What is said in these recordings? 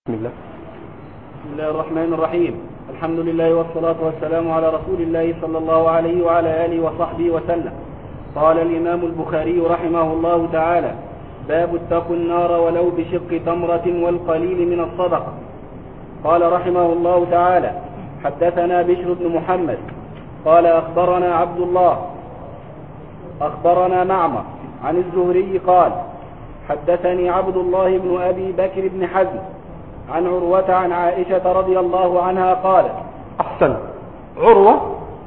بسم الله. بسم الله الرحمن الرحيم. الحمد لله والصلاة والسلام على رسول الله صلى الله عليه وعلى آله وصحبه وسلم. قال الإمام البخاري رحمه الله تعالى: باب اتقوا النار ولو بشق تمرة والقليل من الصدقة. قال رحمه الله تعالى: حدثنا بشر بن محمد قال أخبرنا عبد الله أخبرنا معمر عن الزهري قال: حدثني عبد الله بن أبي بكر بن حزم عن عروة عن عائشة رضي الله عنها قالت. أحسن. عروة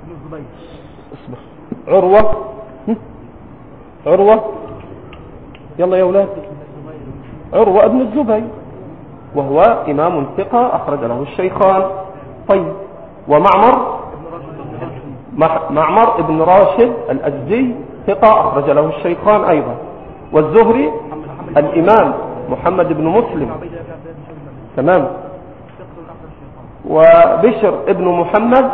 عروة يلا يا أولاد. عروة ابن الزبير وهو إمام ثقة أخرج له الشيخان. طيب، معمر ابن راشد الأزدي ثقة أخرج له الشيخان أيضا. والزهري الإمام محمد بن مسلم تمام. وبشر ابن محمد.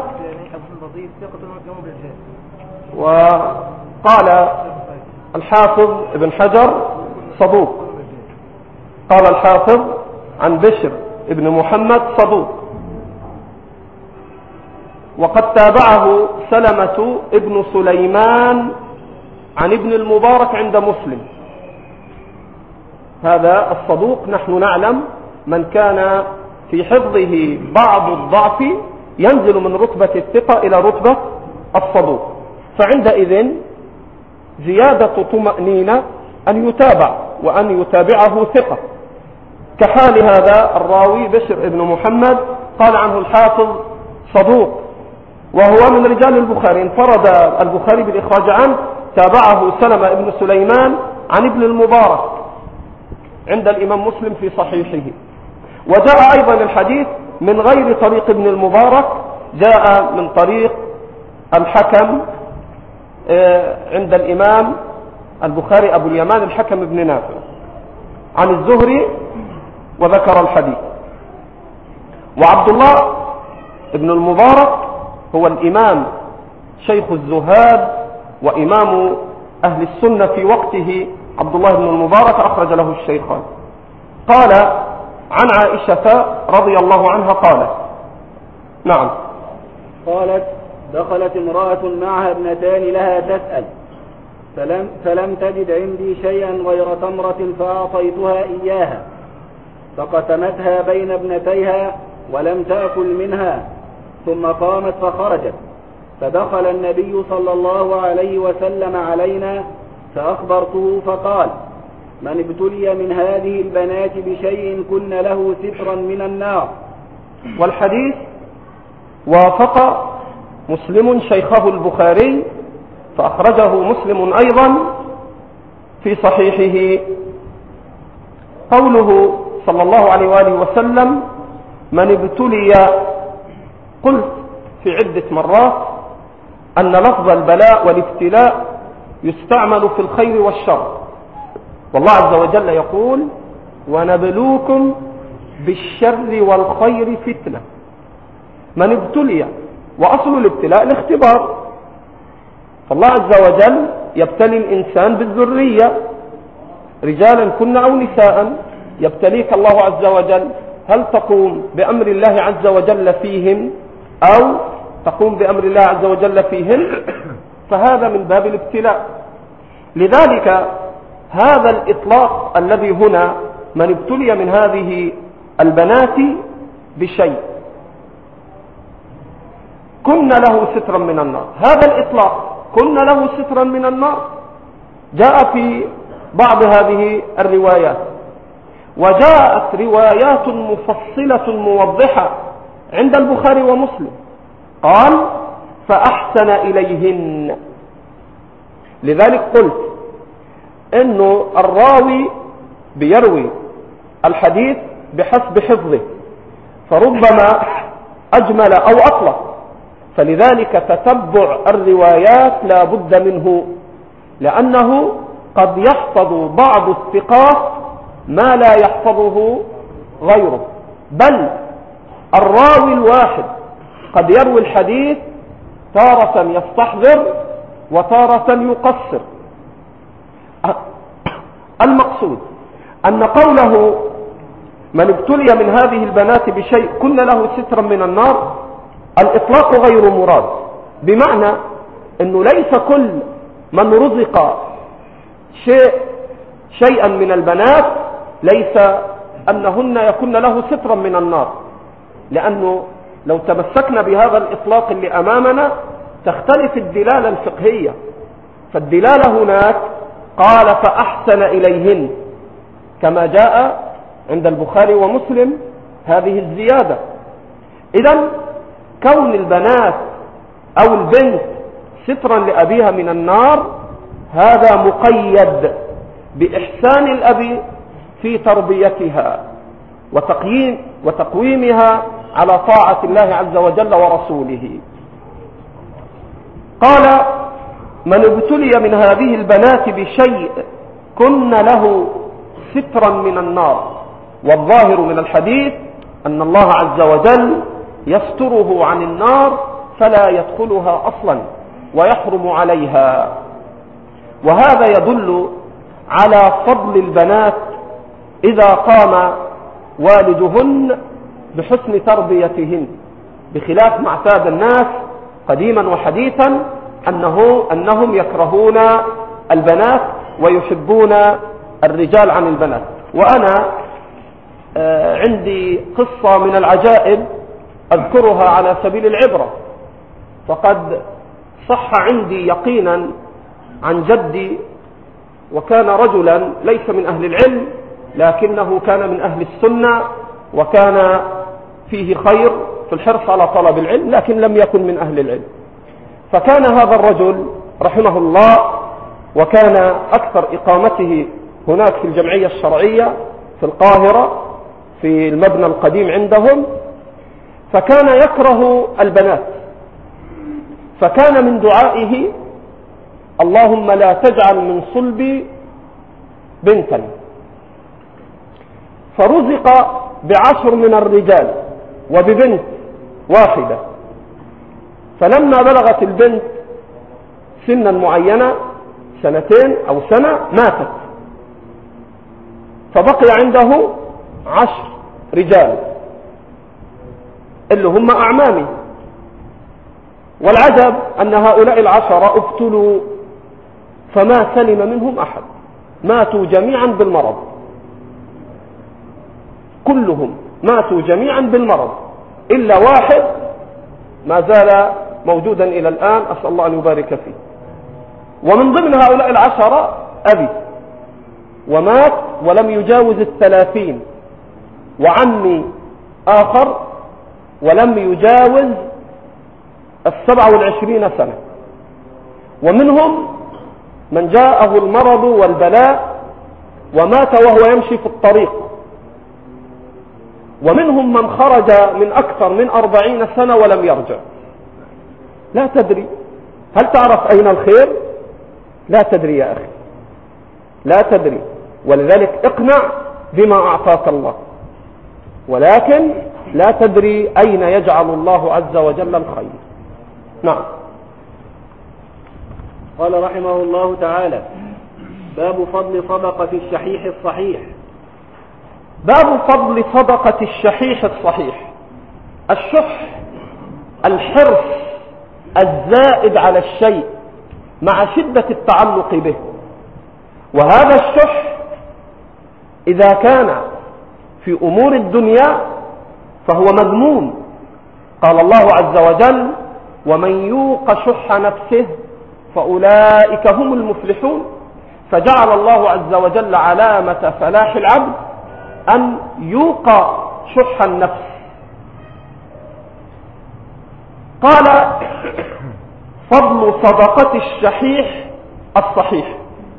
وقال الحافظ ابن حجر صدوق. قال الحافظ عن بشر ابن محمد صدوق. وقد تابعه سلمة ابن سليمان عن ابن المبارك عند مسلم. هذا الصدوق نحن نعلم من كان في حفظه بعض الضعف ينزل من رتبة الثقة إلى رتبة الصدوق، فعندئذ زيادة طمأنينة أن يتابع وأن يتابعه ثقة، كحال هذا الراوي بشر ابن محمد قال عنه الحافظ صدوق، وهو من رجال البخاري، انفرد البخاري بالإخراج عنه. تابعه سلمة ابن سليمان عن ابن المبارك عند الإمام مسلم في صحيحه. وجاء أيضا الحديث من غير طريق ابن المبارك، جاء من طريق الحكم عند الإمام البخاري أبو اليمان الحكم بن نافع عن الزهري وذكر الحديث. وعبد الله ابن المبارك هو الإمام شيخ الزهاد وإمام أهل السنة في وقته. عبد الله بن المبارك أخرج له الشيخان. قال عن عائشة رضي الله عنها قالت: نعم. قالت: دخلت امرأة معها ابنتان لها تسأل، فلم تجد عندي شيئا غير تمرة فأعطيتها إياها، فقسمتها بين ابنتيها ولم تأكل منها، ثم قامت فخرجت، فدخل النبي صلى الله عليه وسلم علينا فأخبرته فقال: من ابتلي من هذه البنات بشيء كن له سترا من النار. والحديث وافق مسلم شيخه البخاري، فأخرجه مسلم أيضا في صحيحه. قوله صلى الله عليه وآله وسلم من ابتلي، قلت في عدة مرات أن لفظ البلاء والابتلاء يستعمل في الخير والشر، والله عز وجل يقول: ونبلوكم بالشر والخير فتنة. من ابتلي، وأصل الابتلاء الاختبار، فالله عز وجل يبتلي الإنسان بالذرية، رجالا كن أو نساء، يبتليك الله عز وجل، هل تقوم بأمر الله عز وجل فيهم أو تقوم بأمر الله عز وجل فيهن؟ فهذا من باب الابتلاء. لذلك هذا الإطلاق الذي هنا من ابتلي من هذه البنات بشيء كن له سترا من النار، هذا الإطلاق كن له سترا من النار جاء في بعض هذه الروايات، وجاءت روايات مفصلة موضحة عند البخاري ومسلم. قال: فأحسن إليهن. لذلك قلت إنه الراوي بيروي الحديث بحسب حفظه، فربما أجمل أو أطلق، فلذلك تتبع الروايات لا بد منه، لأنه قد يحفظ بعض الثقات ما لا يحفظه غيره، بل الراوي الواحد قد يروي الحديث تارة يستحضر وتارة يقصر. المقصود أن قوله من ابتلي من هذه البنات بشيء كن له سترا من النار، الإطلاق غير مراد، بمعنى أنه ليس كل من رزق شيئا من البنات ليس أنهن يكن له سترا من النار، لأنه لو تمسكنا بهذا الإطلاق اللي أمامنا تختلف الدلالة الفقهية. فالدلالة هناك قال فأحسن إليهن، كما جاء عند البخاري ومسلم هذه الزيادة. إذن كون البنات أو البنت سترا لأبيها من النار هذا مقيد بإحسان الأب في تربيتها وتقويمها على طاعة الله عز وجل ورسوله. قال من ابتلي من هذه البنات بشيء كن له سترا من النار، والظاهر من الحديث أن الله عز وجل يستره عن النار فلا يدخلها أصلا ويحرم عليها. وهذا يدل على فضل البنات إذا قام والدهن بحسن تربيتهن، بخلاف ما اعتاد الناس قديما وحديثا أنهم يكرهون البنات ويحبون الرجال عن البنات. وأنا عندي قصة من العجائب أذكرها على سبيل العبرة. فقد صح عندي يقينا عن جدي، وكان رجلا ليس من أهل العلم لكنه كان من أهل السنة، وكان فيه خير في الحرص على طلب العلم، لكن لم يكن من أهل العلم. فكان هذا الرجل رحمه الله، وكان أكثر إقامته هناك في الجمعية الشرعية في القاهرة في المبنى القديم عندهم، فكان يكره البنات، فكان من دعائه اللهم لا تجعل من صلبي بنتا. فرزق ب10 من الرجال وببنت واحدة، فلما بلغت البنت سنا معينة 2 أو سنة ماتت، فبقي عنده 10 رجال اللي هم أعمامي. والعجب أن هؤلاء 10 ابتلوا فما سلم منهم أحد، ماتوا جميعا بالمرض، كلهم ماتوا جميعا بالمرض إلا واحد ما زال موجودا إلى الآن، أسأل الله أن يبارك فيه. ومن ضمن هؤلاء 10 أبي، ومات ولم يجاوز 30، وعمي آخر ولم يجاوز 27 سنة. ومنهم من جاءه المرض والبلاء ومات وهو يمشي في الطريق، ومنهم من خرج من أكثر من 40 سنة ولم يرجع. لا تدري، هل تعرف أين الخير؟ لا تدري يا أخي، لا تدري. ولذلك اقنع بما أعطاك الله، ولكن لا تدري أين يجعل الله عز وجل الخير. نعم. قال رحمه الله تعالى: باب فضل صدقة الشحيح الصحيح. باب فضل صدقة الشحيح الصحيح. الشح الحرص الزائد على الشيء مع شدة التعلق به، وهذا الشح إذا كان في أمور الدنيا فهو مذموم. قال الله عز وجل: ومن يوق شح نفسه فأولئك هم المفلحون. فجعل الله عز وجل علامة فلاح العبد أن يوق شح النفس. قال: فضل صدقة الشحيح الصحيح،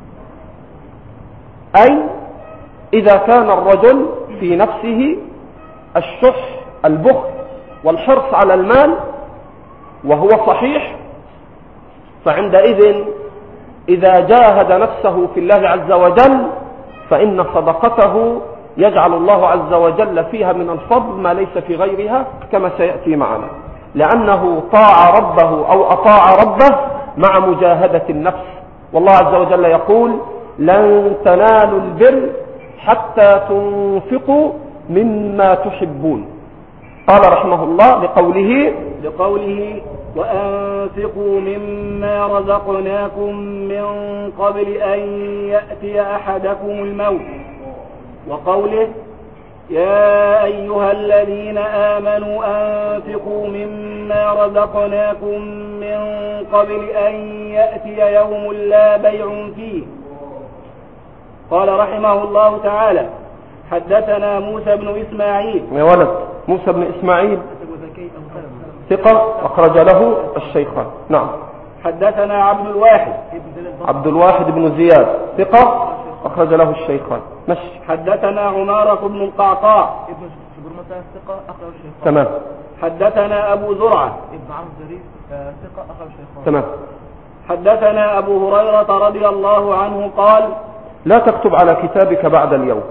أي إذا كان الرجل في نفسه الشح البخل والحرص على المال وهو صحيح، فعندئذ إذا جاهد نفسه في الله عز وجل فإن صدقته يجعل الله عز وجل فيها من الفضل ما ليس في غيرها، كما سيأتي معنا، لأنه طاع ربه أو أطاع ربه مع مجاهدة النفس. والله عز وجل يقول: لن تنالوا البر حتى تنفقوا مما تحبون. قال رحمه الله لقوله وأنفقوا مما رزقناكم من قبل أن يأتي أحدكم الموت، وقوله يا أيها الذين آمنوا أنفقوا مما رزقناكم من قبل أن يأتي يوم لا بيع فيه. قال رحمه الله تعالى حدثنا موسى بن إسماعيل. يا ولد، موسى بن إسماعيل ثقة أخرج له الشيخان. نعم. حدثنا عبد الواحد بن زياد ثقة أخرج له الشيخان. مشي. حدثنا عمارة بن القعقاع ثقة أخرج الشيخان. تمام. حدثنا أبو زرعة ابن عمرو الزرير ثقة أخرج الشيخان. تمام. حدثنا أبو هريرة رضي الله عنه قال لا تكتب على كتابك بعد اليوم.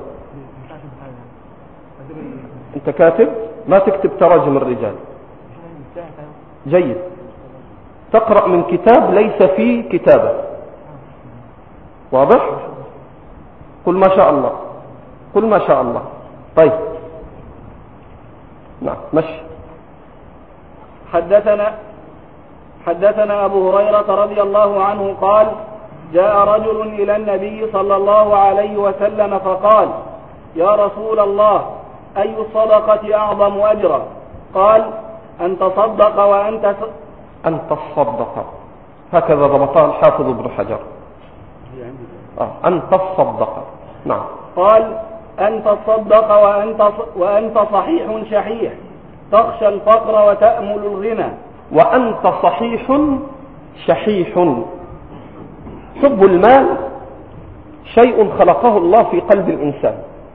أنت كاتب، ما تكتب تراجم الرجال. جيد. تقرأ من كتاب ليس فيه كتابة. واضح؟ قل ما شاء الله، قل ما شاء الله. طيب. نعم. مشي. حدثنا أبو هريرة رضي الله عنه قال جاء رجل إلى النبي صلى الله عليه وسلم فقال يا رسول الله أي الصدقة أعظم أجرا؟ قال أن تصدق أن تصدق، هكذا ضبطها الحافظ ابن حجر. أن تصدق. نعم. قال أن تصدق وأنت صحيح شحيح تخشى الفقر وتأمل الغنى. وأنت صحيح شحيح. حب المال شيء خلقه الله في قلب الإنسان،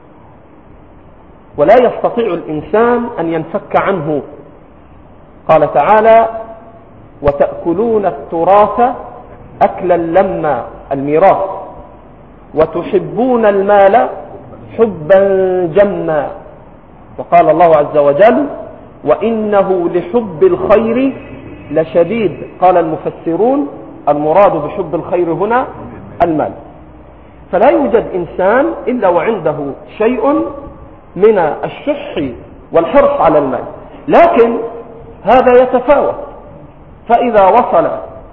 ولا يستطيع الإنسان أن ينفك عنه. قال تعالى وتأكلون التراث أكلا لما، الميراث، وتحبون المال حبا جما. وقال الله عز وجل وإنه لحب الخير لشديد. قال المفسرون المراد بحب الخير هنا المال. فلا يوجد إنسان إلا وعنده شيء من الشح والحرص على المال، لكن هذا يتفاوت. فإذا وصل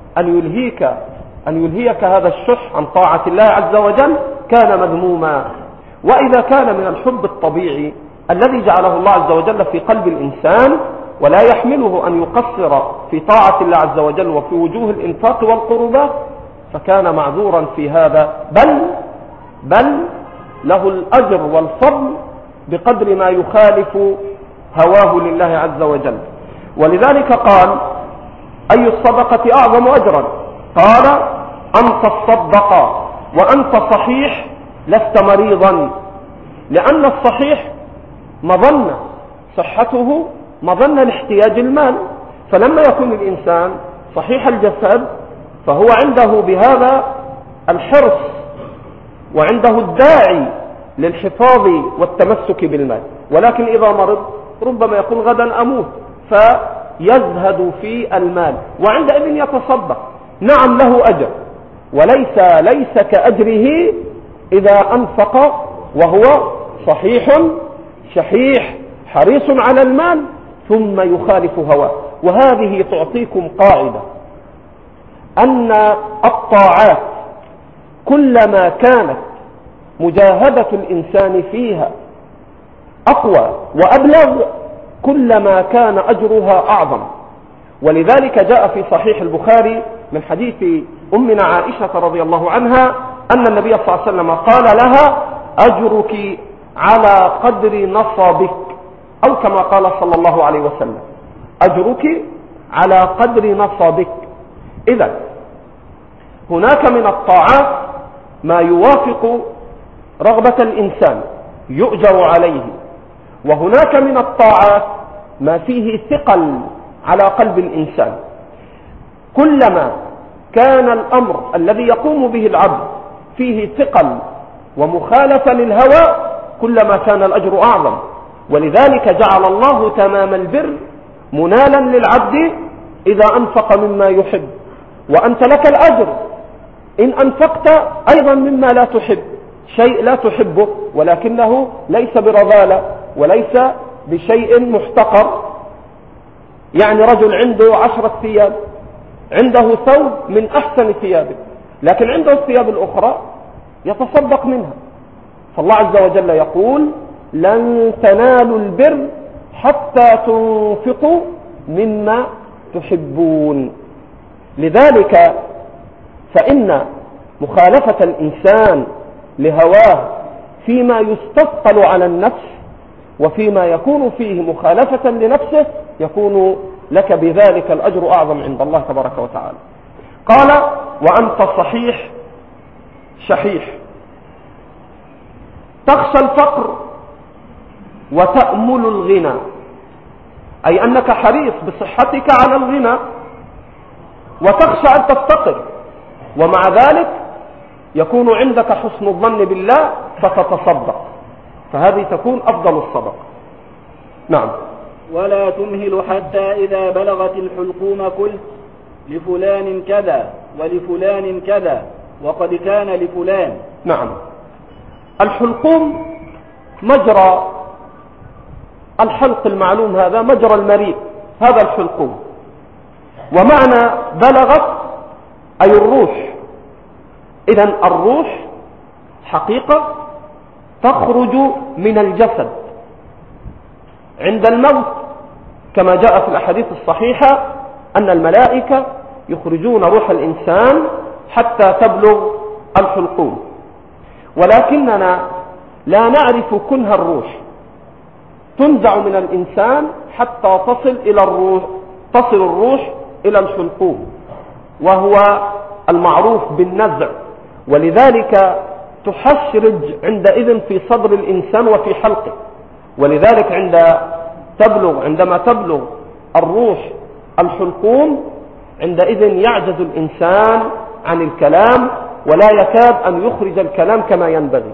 أن يلهيك هذا الشح عن طاعة الله عز وجل كان مذموما. وإذا كان من الحب الطبيعي الذي جعله الله عز وجل في قلب الإنسان ولا يحمله أن يقصر في طاعة الله عز وجل وفي وجوه الإنفاق والقربات فكان معذورا في هذا، بل له الأجر والفضل بقدر ما يخالف هواه لله عز وجل. ولذلك قال أي الصدقة أعظم أجرا؟ قال أن تصدق وأنت صحيح لست مريضا، لأن الصحيح مظنة صحته مظنة لاحتياج المال. فلما يكون الإنسان صحيح الجسد فهو عنده بهذا الحرص وعنده الداعي للحفاظ والتمسك بالمال. ولكن إذا مرض ربما يقول غدا أموت فيزهد في المال، وعندئذ يتصدق. نعم له أجر، وليس كأجره إذا أنفق وهو صحيح شحيح حريص على المال ثم يخالف هواه. وهذه تعطيكم قاعدة أن الطاعات كلما كانت مجاهدة الإنسان فيها أقوى وأبلغ كلما كان أجرها أعظم. ولذلك جاء في صحيح البخاري من حديث أمنا عائشة رضي الله عنها أن النبي صلى الله عليه وسلم قال لها أجرك على قدر نصبك، أو كما قال صلى الله عليه وسلم أجرك على قدر نصبك. إذن هناك من الطاعات ما يوافق رغبة الإنسان يؤجر عليه، وهناك من الطاعات ما فيه ثقل على قلب الإنسان. كلما كان الأمر الذي يقوم به العبد فيه ثقل ومخالفة للهوى كلما كان الأجر أعظم. ولذلك جعل الله تمام البر منالا للعبد إذا أنفق مما يحب، وأنت لك الأجر إن أنفقت أيضا مما لا تحب، شيء لا تحبه ولكنه ليس برذالة وليس بشيء محتقر. يعني رجل عنده 10 ثياب، عنده ثوب من أحسن ثيابه، لكن عنده الثياب الأخرى يتصدق منها. فالله عز وجل يقول لن تنالوا البر حتى تنفقوا مما تحبون. لذلك فإن مخالفة الإنسان لهواه فيما يستثقل على النفس وفيما يكون فيه مخالفة لنفسه يكون لك بذلك الأجر أعظم عند الله تبارك وتعالى. قال وأنت صحيح شحيح، تخشى الفقر وتأمل الغنى، أي أنك حريص بصحتك على الغنى وتخشى أن تفتقر، ومع ذلك يكون عندك حسن الظن بالله فتتصدق، فهذه تكون أفضل الصدقة. نعم. ولا تمهل حتى إذا بلغت الحلقوم قلت لفلان كذا ولفلان كذا وقد كان لفلان. نعم. الحلقوم مجرى الحلق المعلوم، هذا مجرى المريء، هذا الحلقوم. ومعنى بلغت أي الروح. إذن الروح حقيقة تخرج من الجسد عند الموت، كما جاء في الأحاديث الصحيحة أن الملائكة يخرجون روح الإنسان حتى تبلغ الحلقوم. ولكننا لا نعرف كنه الروح، تنزع من الإنسان حتى تصل الروح إلى الحلقوم، وهو المعروف بالنزع، ولذلك تحشرج عندئذ في صدر الإنسان وفي حلقه. ولذلك عندما تبلغ الروح الحلقوم عندئذ يعجز الإنسان عن الكلام ولا يكاد أن يخرج الكلام كما ينبغي،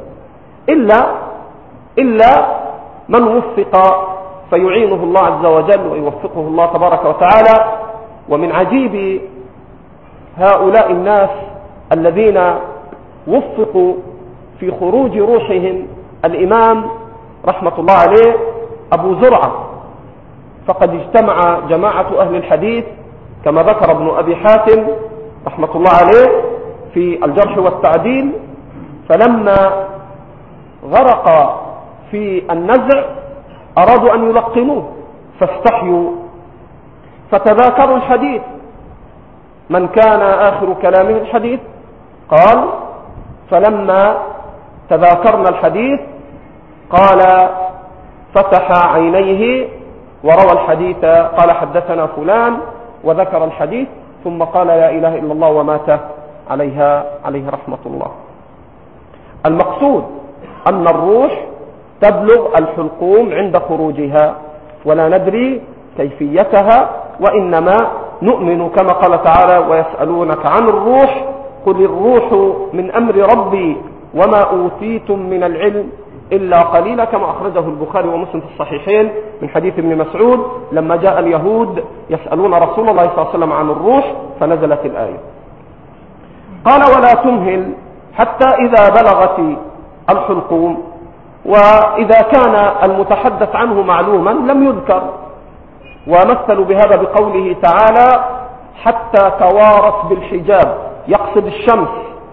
إلا من وفق فيعينه الله عز وجل ويوفقه الله تبارك وتعالى. ومن عجيب هؤلاء الناس الذين وفقوا في خروج روحهم الإمام رحمة الله عليه أبو زرعة، فقد اجتمع جماعة أهل الحديث كما ذكر ابن أبي حاتم رحمة الله عليه في الجرح والتعديل، فلما غرق في النزع أرادوا أن يلقنوه فاستحيوا فتذاكروا الحديث. من كان آخر كلامه الحديث؟ قال فلما تذاكرنا الحديث قال فتح عينيه وروى الحديث، قال حدثنا فلان وذكر الحديث، ثم قال لا إله إلا الله ومات عليه رحمة الله. المقصود أن الروح تبلغ الحلقوم عند خروجها، ولا ندري كيفيتها، وإنما نؤمن كما قال تعالى ويسألونك عن الروح قل الروح من أمر ربي وما أوتيتم من العلم إلا قليلا، كما أخرجه البخاري ومسلم في الصحيحين من حديث ابن مسعود لما جاء اليهود يسألون رسول الله صلى الله عليه وسلم عن الروح فنزلت الآية. قال ولا تمهل حتى إذا بلغت الحلقوم، وإذا كان المتحدث عنه معلوما لم يذكر، ومثلوا بهذا بقوله تعالى حتى توارت بالحجاب، يقصد الشمس.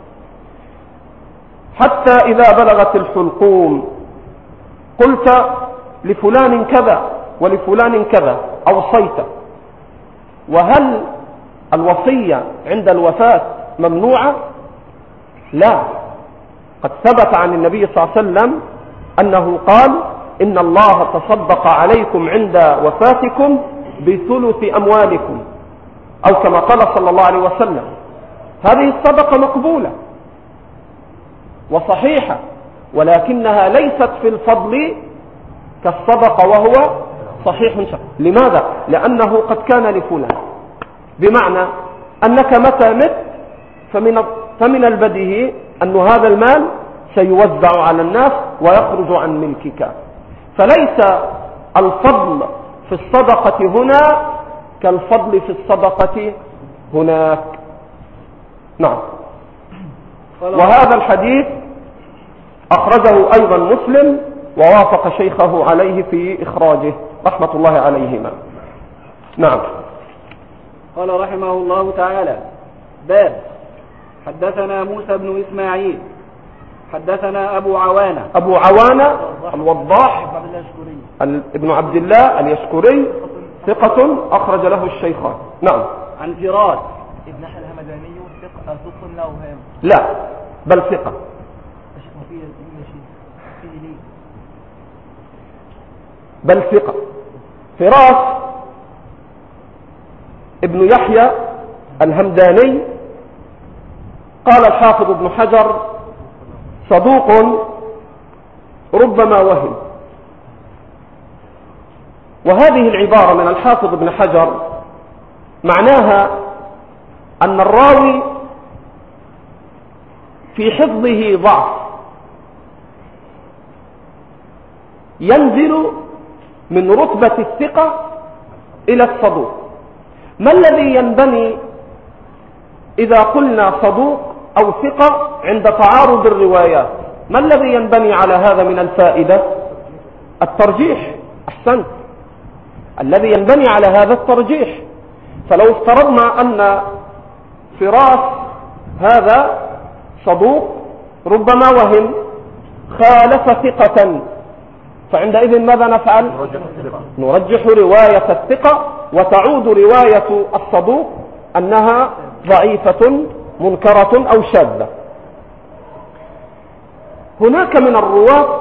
حتى إذا بلغت الحلقوم قلت لفلان كذا ولفلان كذا أوصيت. وهل الوصية عند الوفاة ممنوعة؟ لا، قد ثبت عن النبي صلى الله عليه وسلم أنه قال إن الله تصدق عليكم عند وفاتكم بثلث أموالكم، أو كما قال صلى الله عليه وسلم. هذه الصدقة مقبولة وصحيحة، ولكنها ليست في الفضل كالصدقة وهو صحيح شرعي. لماذا؟ لأنه قد كان لفلان، بمعنى أنك متى مت فمن البديهي أن هذا المال سيوزع على الناس ويخرج عن ملكك، فليس الفضل في الصدقة هنا كالفضل في الصدقة هناك. نعم. وهذا الحديث أخرجه أيضا مسلم ووافق شيخه عليه في إخراجه رحمة الله عليهما. نعم. قال رحمه الله تعالى: باب. حدثنا موسى بن إسماعيل حدثنا أبو عوانة الوضاح ابن عبد الله اليشكري ثقة أخرج له الشيخان. نعم. عن فراس ابن أحد الهمداني ثقة له هام. لا بل ثقة. بل ثقة. فراس ابن يحيى الهمداني قال الحافظ ابن حجر: صدوق ربما وهم. وهذه العبارة من الحافظ ابن حجر معناها أن الراوي في حفظه ضعف ينزل من رتبة الثقة إلى الصدوق. ما الذي ينبني إذا قلنا صدوق أو ثقة عند تعارض الروايات؟ ما الذي ينبني على هذا من الفائدة؟ الترجيح. أحسنت. الذي ينبني على هذا الترجيح. فلو افترضنا أن فراس هذا صدوق ربما وهم خالف ثقة، فعندئذ ماذا نفعل؟ نرجح رواية الثقة، وتعود رواية الصدوق أنها ضعيفة منكرة أو شاذة. هناك من الرواة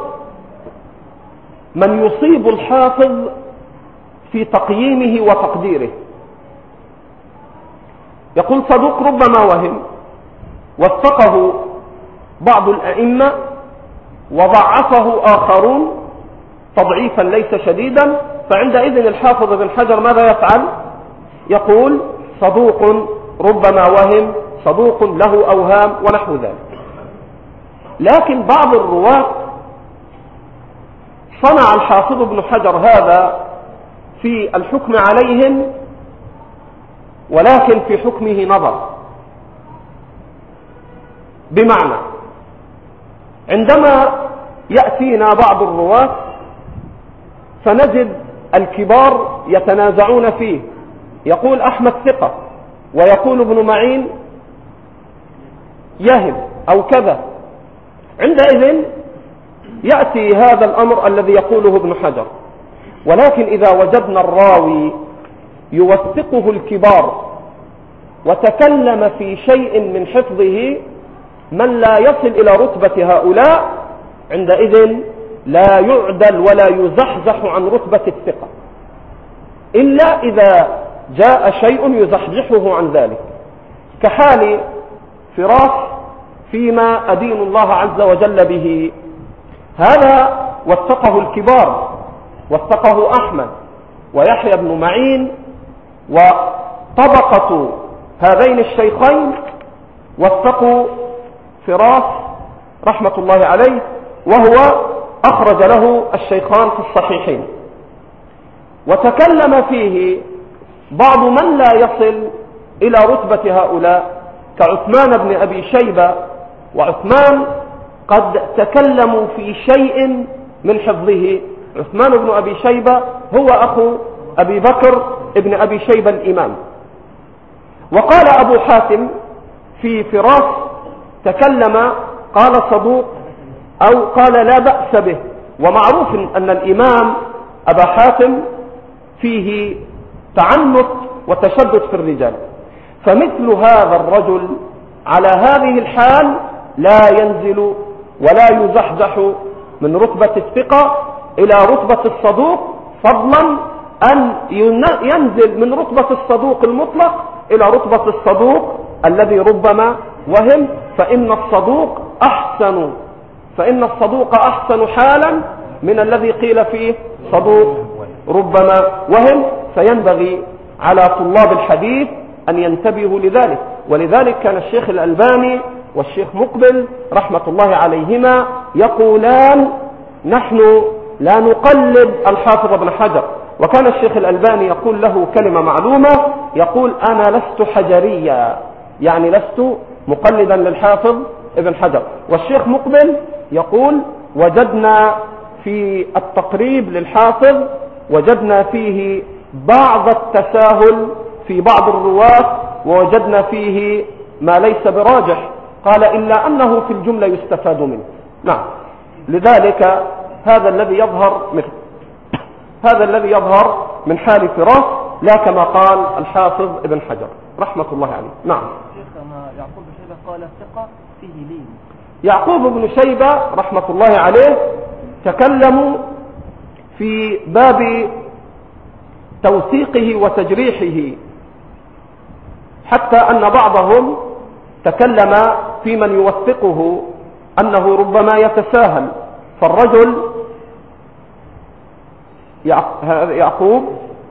من يصيب الحافظ في تقييمه وتقديره، يقول صدوق ربما وهم، وثقه بعض الأئمة وضعفه آخرون تضعيفا ليس شديدا، فعندئذ الحافظ بن حجر ماذا يفعل؟ يقول صدوق ربما وهم، صدوق له أوهام ونحو ذلك. لكن بعض الرواة صنع الحافظ بن حجر هذا في الحكم عليهم، ولكن في حكمه نظر. بمعنى عندما يأتينا بعض الرواة فنجد الكبار يتنازعون فيه، يقول أحمد ثقة ويقول ابن معين يهم أو كذا، عندئذ يأتي هذا الأمر الذي يقوله ابن حجر. ولكن إذا وجدنا الراوي يوثقه الكبار وتكلم في شيء من حفظه من لا يصل إلى رتبة هؤلاء، عندئذ لا يعدل ولا يزحزح عن رتبة الثقة، إلا إذا جاء شيء يزحزحه عن ذلك، كحال فراس فيما أدين الله عز وجل به. هذا وثقه الكبار، وثقه أحمد ويحيى بن معين، وطبقة هذين الشيخين وثقوا فراس رحمة الله عليه، وهو أخرج له الشيخان في الصحيحين. وتكلم فيه بعض من لا يصل إلى رتبة هؤلاء كعثمان بن أبي شيبة، وعثمان قد تكلموا في شيء من حفظه. عثمان بن أبي شيبة هو أخو أبي بكر ابن أبي شيبة الإمام. وقال أبو حاتم في فراس تكلم قال صدوق أو قال لا بأس به، ومعروف أن الإمام أبا حاتم فيه تعنت وتشدد في الرجال، فمثل هذا الرجل على هذه الحال لا ينزل ولا يزحزح من رتبة الثقة إلى رتبة الصدوق، فضلا أن ينزل من رتبة الصدوق المطلق إلى رتبة الصدوق الذي ربما وهم، فإن الصدوق أحسن حالا من الذي قيل فيه صدوق ربما وهم. فينبغي على طلاب الحديث أن ينتبهوا لذلك. ولذلك كان الشيخ الألباني والشيخ مقبل رحمة الله عليهما يقولان نحن لا نقلد الحافظ ابن حجر. وكان الشيخ الألباني يقول له كلمة معلومة، يقول أنا لست حجريا، يعني لست مقلدا للحافظ ابن حجر. والشيخ مقبل يقول وجدنا في التقريب للحافظ وجدنا فيه بعض التساهل في بعض الرواة، ووجدنا فيه ما ليس براجح، قال إلا أنه في الجملة يستفاد منه. نعم، لذلك هذا الذي يظهر من حال فراس، لا كما قال الحافظ ابن حجر رحمة الله عليه. نعم. يعقوب بن شيبة قال الثقة فيه لين. يعقوب بن شيبة رحمة الله عليه تكلموا في باب توثيقه وتجريحه، حتى أن بعضهم تكلم في من يوثقه أنه ربما يتساهل، فالرجل يعقوب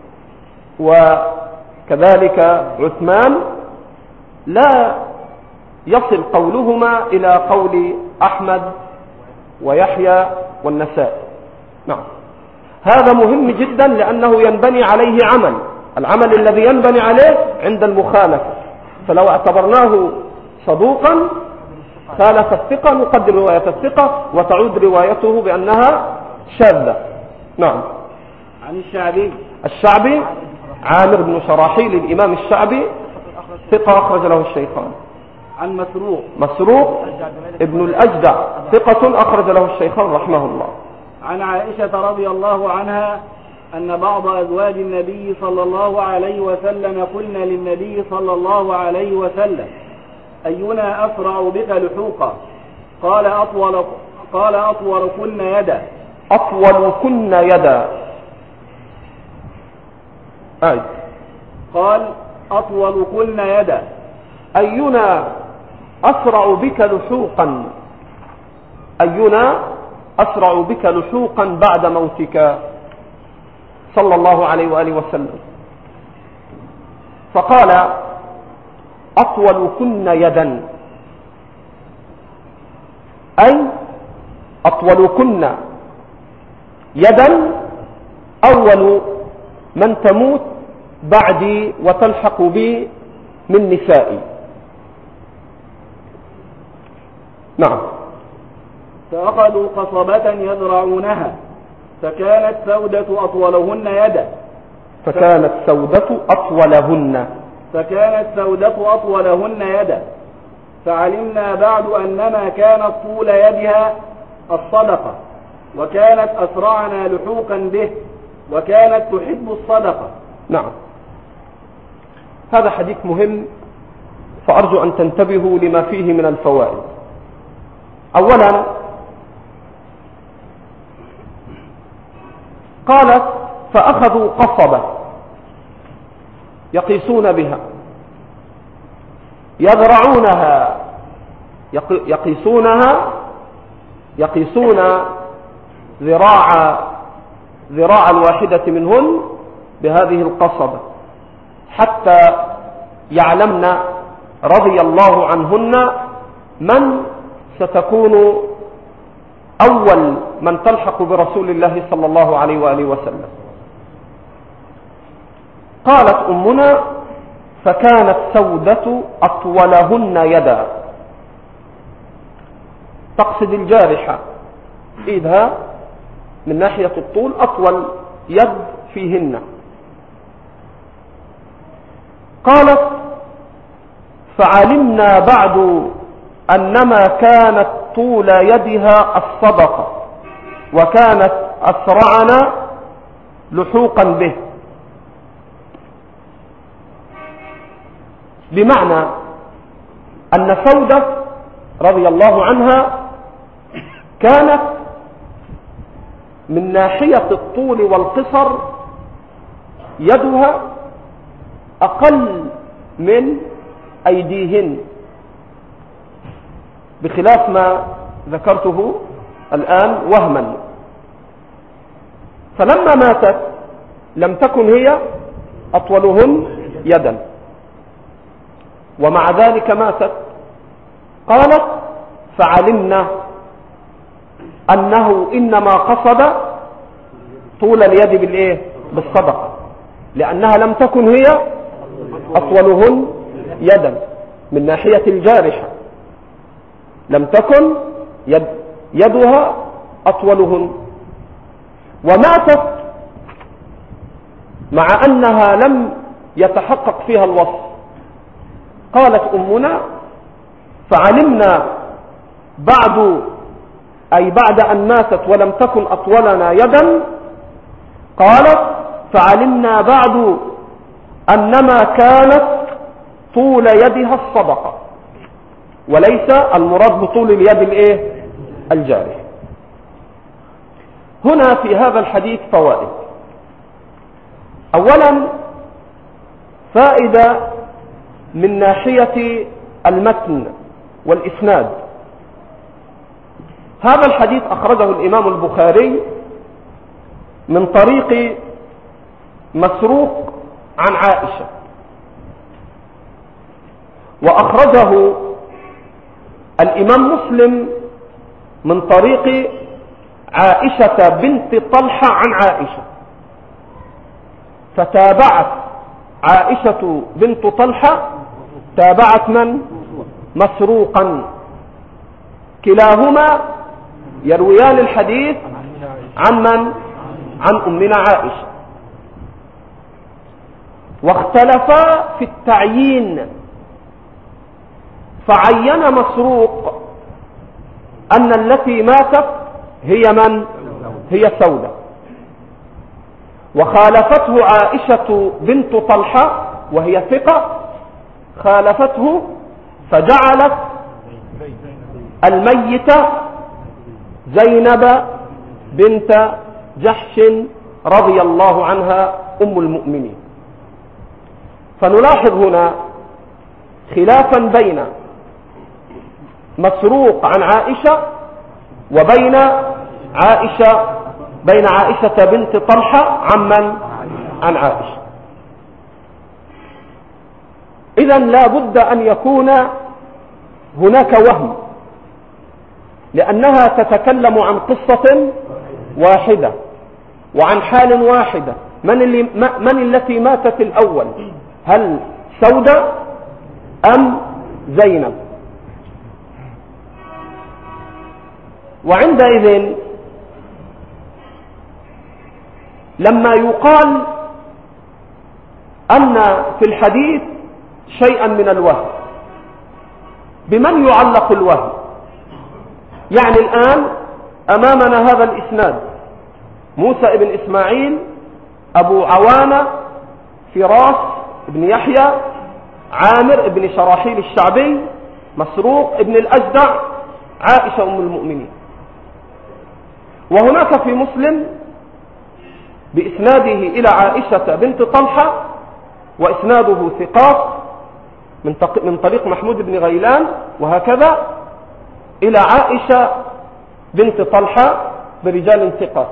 وكذلك عثمان لا يصل قولهما إلى قول أحمد ويحيى والنسائي. نعم، هذا مهم جدا لأنه ينبني عليه العمل الذي ينبني عليه عند المخالفة، فلو اعتبرناه صدوقا خالف الثقة نقدر رواية الثقة وتعود روايته بأنها شاذة. نعم. عن الشعبي عامر بن شراحيل الإمام الشعبي ثقة أخرج له الشيخان. عن مسروق ابن الأجدع ثقة أخرج له الشيخان رحمه الله. عن عائشة رضي الله عنها أن بعض أزواج النبي صلى الله عليه وسلم قلنا للنبي صلى الله عليه وسلم أينا أسرع بك لحوقا؟ قال أطولكن يدا. أطولكن يدا. قال أطولكن يدا. أينا أسرع بك لحوقا؟ أينا أسرع بك لحوقا بعد موتك صلى الله عليه وآله وسلم؟ فقال أطولكن يدا، أي أطولكن يدا أول من تموت بعدي وتلحق بي من نسائي. نعم. فأخذوا قصبة يذرعونها فكانت سودة أطولهن يدا. فعلمنا بعد أنما كانت طول يدها الصدقة، وكانت أسرعنا لحوقا به، وكانت تحب الصدقة. نعم، هذا حديث مهم، فأرجو أن تنتبهوا لما فيه من الفوائد. أولا قالت فأخذوا قصبة يقيسون بها، يذرعونها، يقيسون ذراع الواحدة منهن بهذه القصبة حتى يعلمن رضي الله عنهن من ستكون أول من تلحق برسول الله صلى الله عليه وآله وسلم. قالت أمنا فكانت سودة أطولهن يدا، تقصد الجارحة، إذا من ناحية الطول أطول يد فيهن. قالت فعلمنا بعد أنما كانت طول يدها الصدقة، وكانت أسرعنا لحوقا به. بمعنى أن سودة رضي الله عنها كانت من ناحية الطول والقصر يدها أقل من أيديهن، بخلاف ما ذكرته الآن وهما. فلما ماتت لم تكن هي أطولهن يدا، ومع ذلك ماتت. قالت فعلمنا أنه إنما قصد طول اليد بالصدقة، لأنها لم تكن هي أطولهن يدا من ناحية الجارحة، لم تكن يدها أطولهن. وماتت مع أنها لم يتحقق فيها الوصف. قالت أمنا: فعلمنا بعد أن ماتت ولم تكن أطولنا يدا، قالت: فعلمنا بعد أنما كانت طول يدها الصدقة، وليس المراد بطول اليد الجارح. هنا في هذا الحديث فوائد. أولا، فائدة من ناحية المتن والإسناد. هذا الحديث أخرجه الإمام البخاري من طريق مسروق عن عائشة، وأخرجه الإمام مسلم من طريق عائشة بنت طلحة عن عائشة، فتابعت عائشة بنت طلحة تابعت من؟ مسروقا. كلاهما يرويان الحديث عن من؟ عن أمنا عائشة. واختلفا في التعيين، فعين مسروق أن التي ماتت هي من؟ هي سودة. وخالفته عائشة بنت طلحة وهي ثقة، خالفته فجعلت الميتة زينب بنت جحش رضي الله عنها أم المؤمنين. فنلاحظ هنا خلافا بين مسروق عن عائشة وبين عائشة بنت طلحة عن من؟ عن عائشة. إذن لا بد أن يكون هناك وهم، لأنها تتكلم عن قصة واحدة وعن حال واحدة. من التي ماتت الأول؟ هل سودة أم زينب؟ وعندئذ لما يقال أن في الحديث شيئا من الوهم، بمن يعلق الوهم؟ يعني الآن أمامنا هذا الإسناد: موسى بن إسماعيل، أبو عوانة، فراس بن يحيى، عامر بن شراحيل الشعبي، مسروق بن الأجدع، عائشة أم المؤمنين. وهناك في مسلم بإسناده إلى عائشة بنت طلحة، وإسناده ثقات من طريق محمود بن غيلان، وهكذا إلى عائشة بنت طلحة برجال ثقات.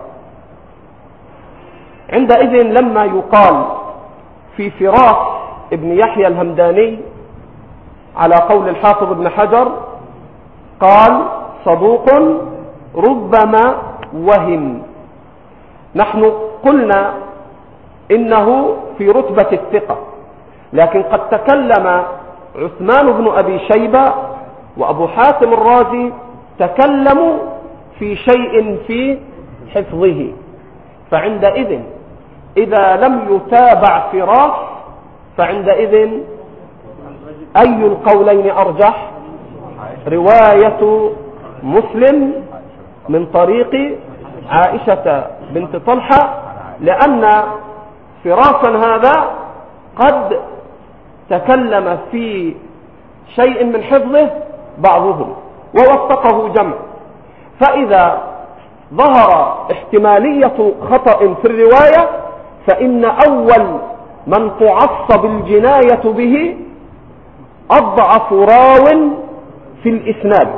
عندئذ لما يقال في فراس ابن يحيى الهمداني على قول الحافظ ابن حجر قال: صدوق ربما وهم. نحن قلنا إنه في رتبة الثقة، لكن قد تكلم عثمان بن أبي شيبة وأبو حاتم الرازي تكلموا في شيء في حفظه. فعندئذ إذا لم يتابع فراس فعندئذ أي القولين أرجح؟ رواية مسلم من طريق عائشة بنت طلحة، لأن فراسا هذا قد تكلم في شيء من حفظه بعضهم ووثقه جمع. فإذا ظهر احتمالية خطأ في الرواية فإن أول من تعصب الجناية به أضعف راو في الإسناد.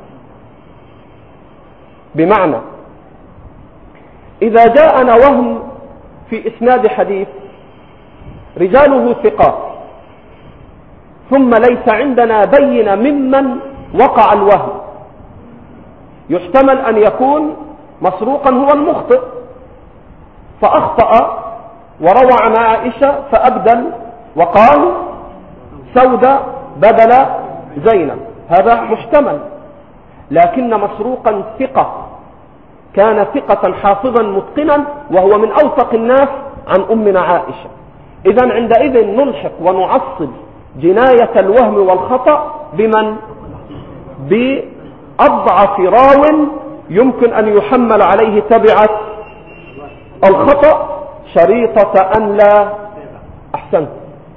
بمعنى إذا جاءنا وهم في إسناد حديث رجاله ثقات، ثم ليس عندنا بينة ممن وقع الوهم، يحتمل أن يكون مسروقا هو المخطئ فأخطأ وروى عن عائشة فأبدل وقال سودة بدل زينب، هذا محتمل. لكن مسروقا ثقة كان ثقة حافظا متقنا، وهو من أوثق الناس عن أمنا عائشة. إذن عندئذ نلحق ونعصب جناية الوهم والخطأ بمن؟ بأضعف راو يمكن أن يحمل عليه تبعة الخطأ، شريطة أن لا أحسنت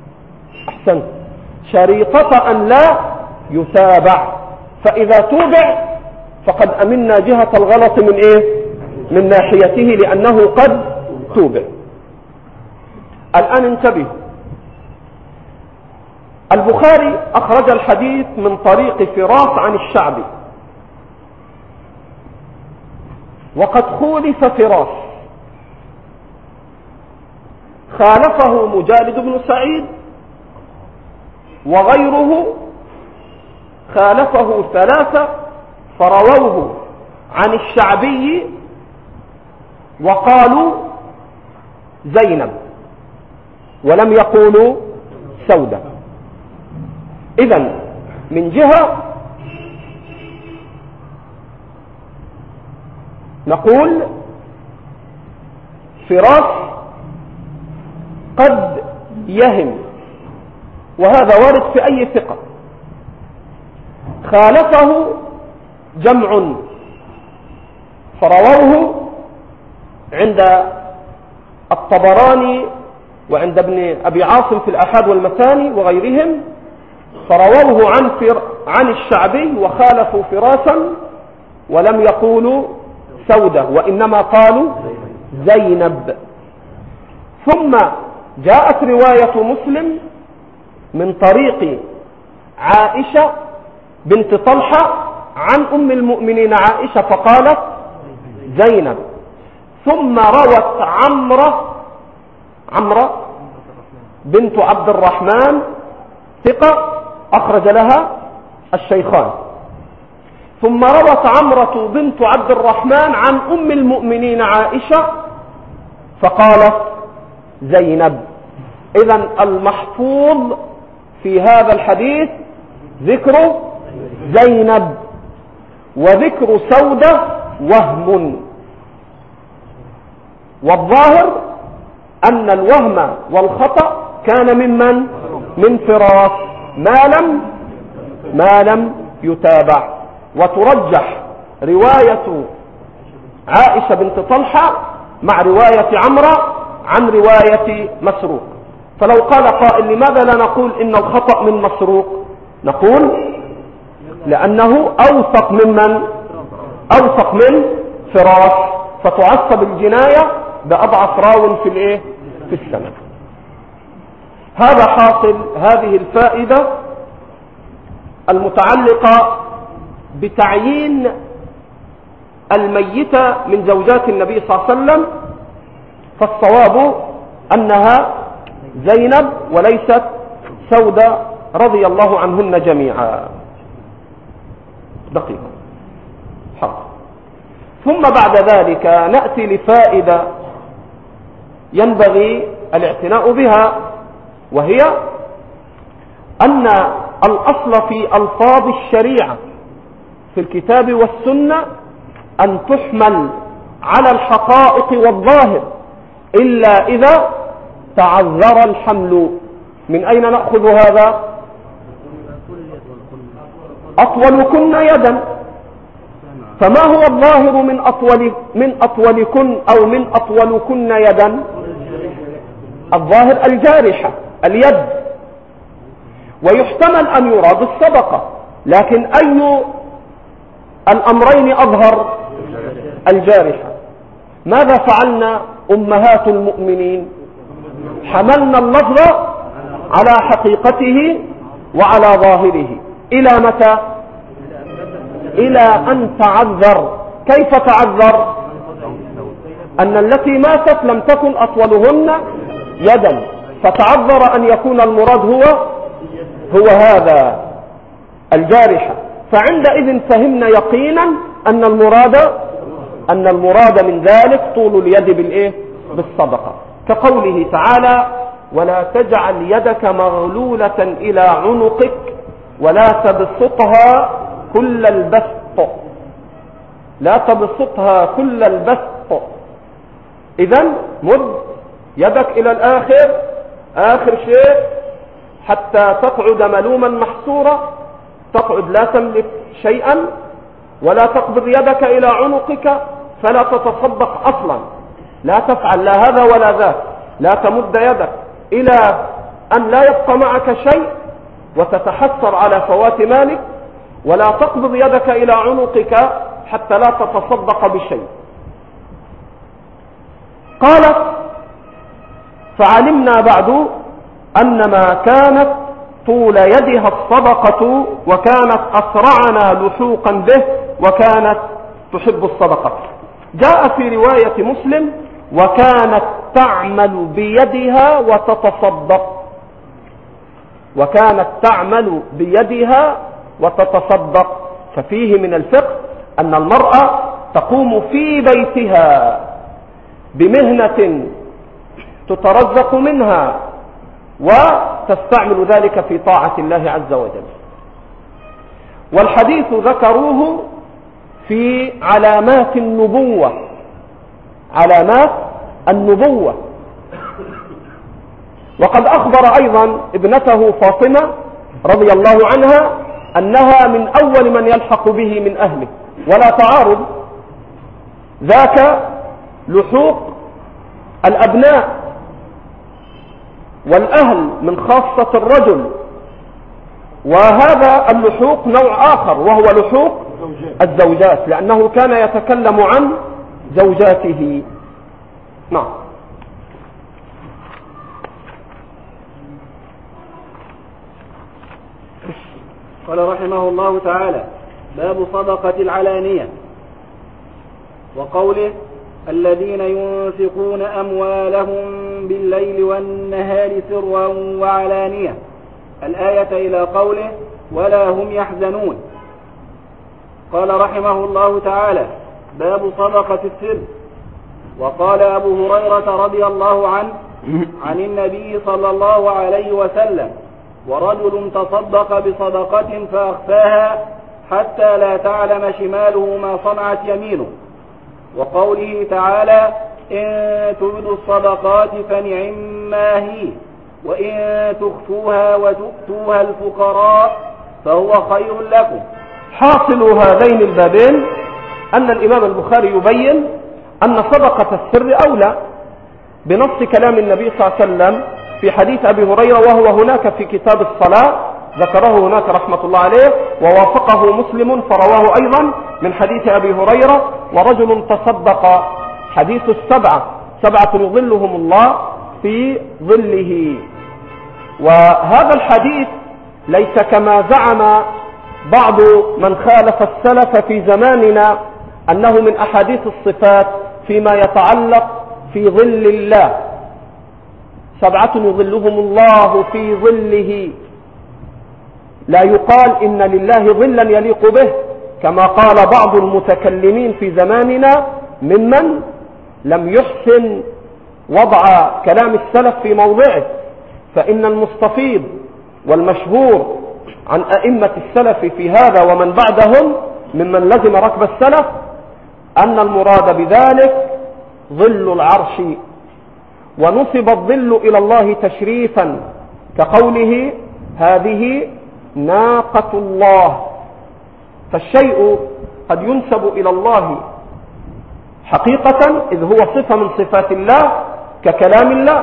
شريطة أن لا يتابع. فإذا توبع فقد أمنا جهة الغلط من إيه؟ من ناحيته، لأنه قد توبع. الآن انتبه، البخاري أخرج الحديث من طريق فراس عن الشعبي، وقد خولف فراس، خالفه مجالد بن سعيد وغيره، خالفه ثلاثة فرووه عن الشعبي وقالوا زينب ولم يقولوا سودة. إذن من جهة نقول فراس قد يهم، وهذا وارد في أي ثقة. خالفه جمع فرووه عند الطبراني وعند ابن أبي عاصم في الآحاد والمثاني وغيرهم، فرووه عن الشعبي وخالفوا فراسا ولم يقولوا سودة، وإنما قالوا زينب. ثم جاءت رواية مسلم من طريق عائشة بنت طلحة عن أم المؤمنين عائشة فقالت زينب. ثم روت عمرة بنت عبد الرحمن ثقة أخرج لها الشيخان. ثم روت عمرة بنت عبد الرحمن عن أم المؤمنين عائشة فقالت زينب. إذن المحفوظ في هذا الحديث ذكر زينب، وذكر سودة وهم. والظاهر أن الوهم والخطأ كان ممن؟ من فراس ما لم يتابع. وترجح رواية عائشة بنت طلحة مع رواية عمرة عن رواية مسروق. فلو قال قائل لماذا لا نقول إن الخطأ من مسروق؟ نقول لأنه أوثق من فراس، فتعصب الجناية بأضعف راو في السند. هذا حاصل هذه الفائدة المتعلقة بتعيين الميتة من زوجات النبي صلى الله عليه وسلم. فالصواب أنها زينب وليست سودة رضي الله عنهن جميعا. دقيقة حق. ثم بعد ذلك نأتي لفائدة ينبغي الاعتناء بها، وهي أن الأصل في ألفاظ الشريعة في الكتاب والسنة أن تحمل على الحقائق والظاهر إلا إذا تعذر الحمل. من أين نأخذ هذا؟ أطولكن يدا. فما هو الظاهر من أطولكن أو من أطولكن يدا؟ الظاهر الجارحة اليد. ويحتمل أن يراد الصدقة، لكن أي الأمرين أظهر؟ الجارحة. ماذا فعلنا أمهات المؤمنين؟ حملنا اللفظ على حقيقته وعلى ظاهره. إلى متى؟ إلى أن تعذر. كيف تعذر؟ أن التي ماتت لم تكن أطولهن يدا، فتعذر أن يكون المراد هو هذا الجارحة. فعندئذ فهمنا يقينا أن المراد من ذلك طول اليد بالصدقة، كقوله تعالى ولا تجعل يدك مغلولة إلى عنقك ولا تبسطها كل البسط. لا تبسطها كل البسط. إذن مد يدك إلى الآخر، آخر شيء، حتى تقعد ملوما محصورا، تقعد لا تملك شيئا، ولا تقبض يدك إلى عنقك فلا تتصدق أصلا، لا تفعل لا هذا ولا ذاك، لا تمد يدك إلى أن لا يبقى معك شيء وتتحسر على فوات مالك، ولا تقبض يدك إلى عنقك حتى لا تتصدق بشيء. قالت: فعلمنا بعد أن ما كانت طول يدها الصدقة، وكانت أسرعنا لحوقا به، وكانت تحب الصدقة. جاء في رواية مسلم: وكانت تعمل بيدها وتتصدق. وكانت تعمل بيدها وتتصدق. ففيه من الفقه أن المرأة تقوم في بيتها بمهنة تترزق منها وتستعمل ذلك في طاعة الله عز وجل. والحديث ذكروه في علامات النبوة، علامات النبوة. وقد أخبر أيضا ابنته فاطمة رضي الله عنها أنها من أول من يلحق به من أهله، ولا تعارض، ذاك لحوق الأبناء والأهل من خاصة الرجل، وهذا اللحوق نوع آخر وهو لحوق الزوجات، لأنه كان يتكلم عن زوجاته. نعم. قال رحمه الله تعالى: باب صدقة العلانية. وقوله: الذين ينفقون أموالهم بالليل والنهار سرا وعلانية، الآية إلى قوله: ولا هم يحزنون. قال رحمه الله تعالى: باب صدقة السر. وقال أبو هريرة رضي الله عنه عن النبي صلى الله عليه وسلم: ورجل تصدق بصدقة فأخفاها حتى لا تعلم شماله ما صنعت يمينه. وقوله تعالى: إن تبدوا الصدقات فنعما هي، وإن تخفوها وتؤتوها الفقراء فهو خير لكم. حاصل هذين البابين أن الإمام البخاري يبين أن صدقة السر أولى بنص كلام النبي صلى الله عليه وسلم في حديث أبي هريرة، وهو هناك في كتاب الصلاة، ذكره هناك رحمة الله عليه، ووافقه مسلم فرواه أيضا من حديث أبي هريرة: ورجل تصدق، حديث سبعة يظلهم الله في ظله. وهذا الحديث ليس كما زعم بعض من خالف السلف في زماننا أنه من أحاديث الصفات فيما يتعلق في ظل الله. 7 يظلهم الله في ظله، لا يقال إن لله ظلا يليق به، كما قال بعض المتكلمين في زماننا ممن لم يحسن وضع كلام السلف في موضعه. فإن المستفيض والمشهور عن أئمة السلف في هذا ومن بعدهم ممن لزم ركب السلف أن المراد بذلك ظل العرش، ونصب الظل إلى الله تشريفا، كقوله: هذه ناقة الله. فالشيء قد ينسب إلى الله حقيقة إذ هو صفة من صفات الله ككلام الله،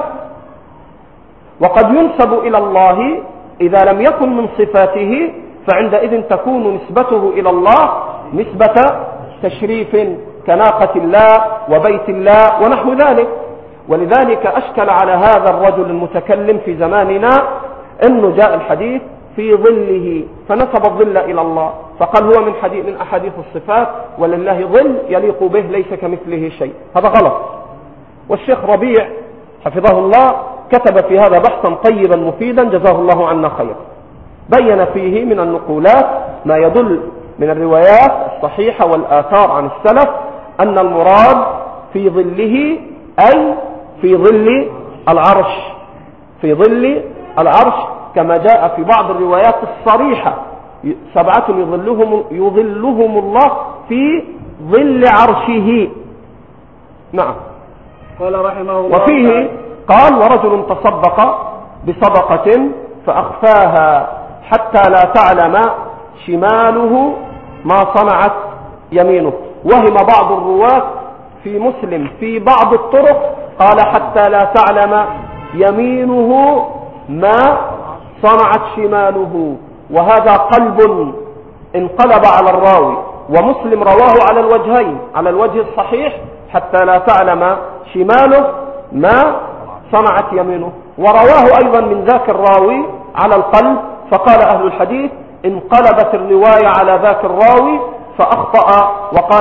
وقد ينسب إلى الله إذا لم يكن من صفاته، فعندئذ تكون نسبته إلى الله نسبة تشريف كناقة الله وبيت الله ونحو ذلك. ولذلك أشكل على هذا الرجل المتكلم في زماننا أنه جاء الحديث في ظله فنسب الظل إلى الله، فقال هو من أحاديث الصفات، ولله ظل يليق به ليس كمثله شيء. هذا غلط. والشيخ ربيع حفظه الله كتب في هذا بحثا طيبا مفيدا جزاه الله عنا خير، بين فيه من النقولات ما يدل من الروايات الصحيحة والآثار عن السلف أن المراد في ظله أي في ظل العرش، في ظل العرش، كما جاء في بعض الروايات الصريحة: 7 يظلهم الله في ظل عرشه. نعم. قال رحمه الله وفيه قال ورجل تصدق بصدقة فأخفاها حتى لا تعلم شماله ما صنعت يمينه. وهم بعض الرواة في مسلم في بعض الطرق قال حتى لا تعلم يمينه ما صنعت شماله، وهذا قلب انقلب على الراوي، ومسلم رواه على الوجهين، على الوجه الصحيح حتى لا تعلم شماله ما صنعت يمينه، ورواه أيضا من ذاك الراوي على القلب، فقال أهل الحديث انقلبت الرواية على ذاك الراوي فأخطأ وقال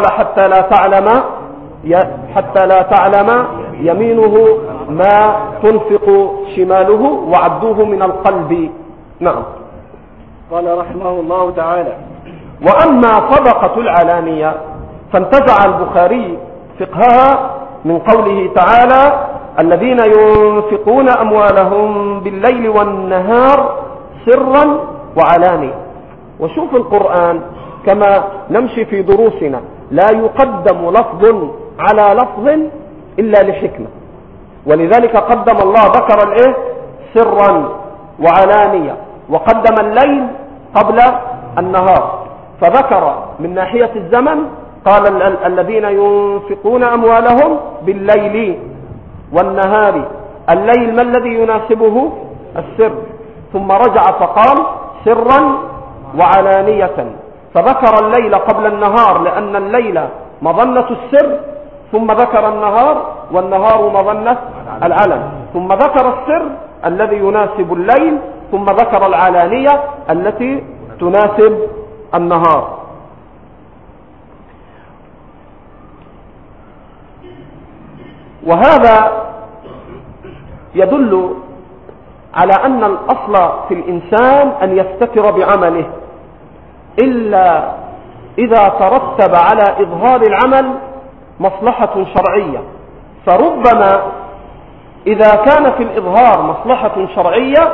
حتى لا تعلم يمينه ما تنفق شماله، وعدوه من القلب. نعم. قال رحمه الله تعالى: وأما صدقة العلانية فانتزع البخاري فقهها من قوله تعالى: الذين ينفقون أموالهم بالليل والنهار سرا وعلانية. وشوف القرآن كما نمشي في دروسنا لا يقدم لفظ على لفظ إلا لحكمة، ولذلك قدم الله ذكر سرا وعلانية، وقدم الليل قبل النهار، فذكر من ناحية الزمن قال الذين ينفقون أموالهم بالليل والنهار، الليل ما الذي يناسبه؟ السر، ثم رجع فقال سرا وعلانية، فذكر الليل قبل النهار لأن الليل مظنة السر، ثم ذكر النهار والنهار مظنة العلن، ثم ذكر السر الذي يناسب الليل، ثم ذكر العلانية التي تناسب النهار. وهذا يدل على أن الأصل في الإنسان أن يستتر بعمله، إلا إذا ترتب على إظهار العمل مصلحة شرعية، فربما إذا كان في الإظهار مصلحة شرعية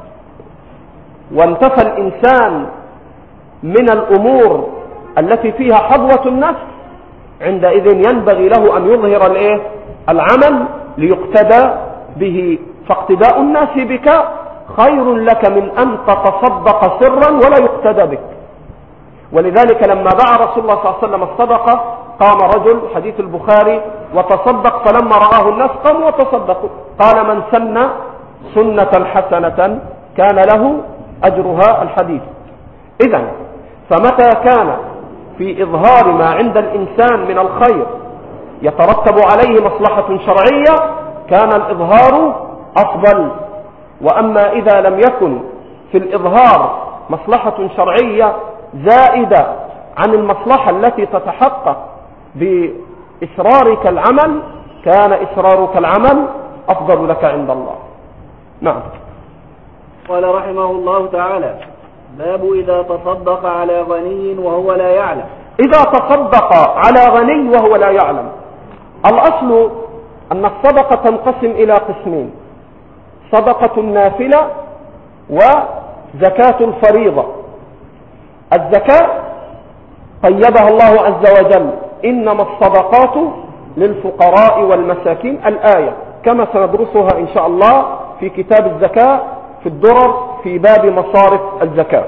وانتفى الإنسان من الأمور التي فيها حظوة النفس، عندئذ ينبغي له أن يظهر العمل ليقتدى به، فاقتداء الناس بك خير لك من أن تتصدق سرا ولا يقتدى بك. ولذلك لما دعا رسول الله صلى الله عليه وسلم الصدقة قام رجل، حديث البخاري، وتصدق، فلما رآه الناس قاموا وتصدقوا، قال من سن سنة حسنة كان له أجرها، الحديث. إذن فمتى كان في إظهار ما عند الإنسان من الخير يترتب عليه مصلحة شرعية كان الإظهار أفضل، وأما إذا لم يكن في الإظهار مصلحة شرعية زائدة عن المصلحة التي تتحقق بإسرارك العمل كان إسرارك العمل أفضل لك عند الله. نعم. قال رحمه الله تعالى: باب إذا تصدق على غني وهو لا يعلم. إذا تصدق على غني وهو لا يعلم، الأصل أن الصدقة تنقسم إلى قسمين: صدقة النافلة وزكاة الفريضة. الزكاة قيدها الله عز وجل: إنما الصدقات للفقراء والمساكين، الآية، كما سندرسها إن شاء الله في كتاب الزكاة في الدرر في باب مصارف الزكاة.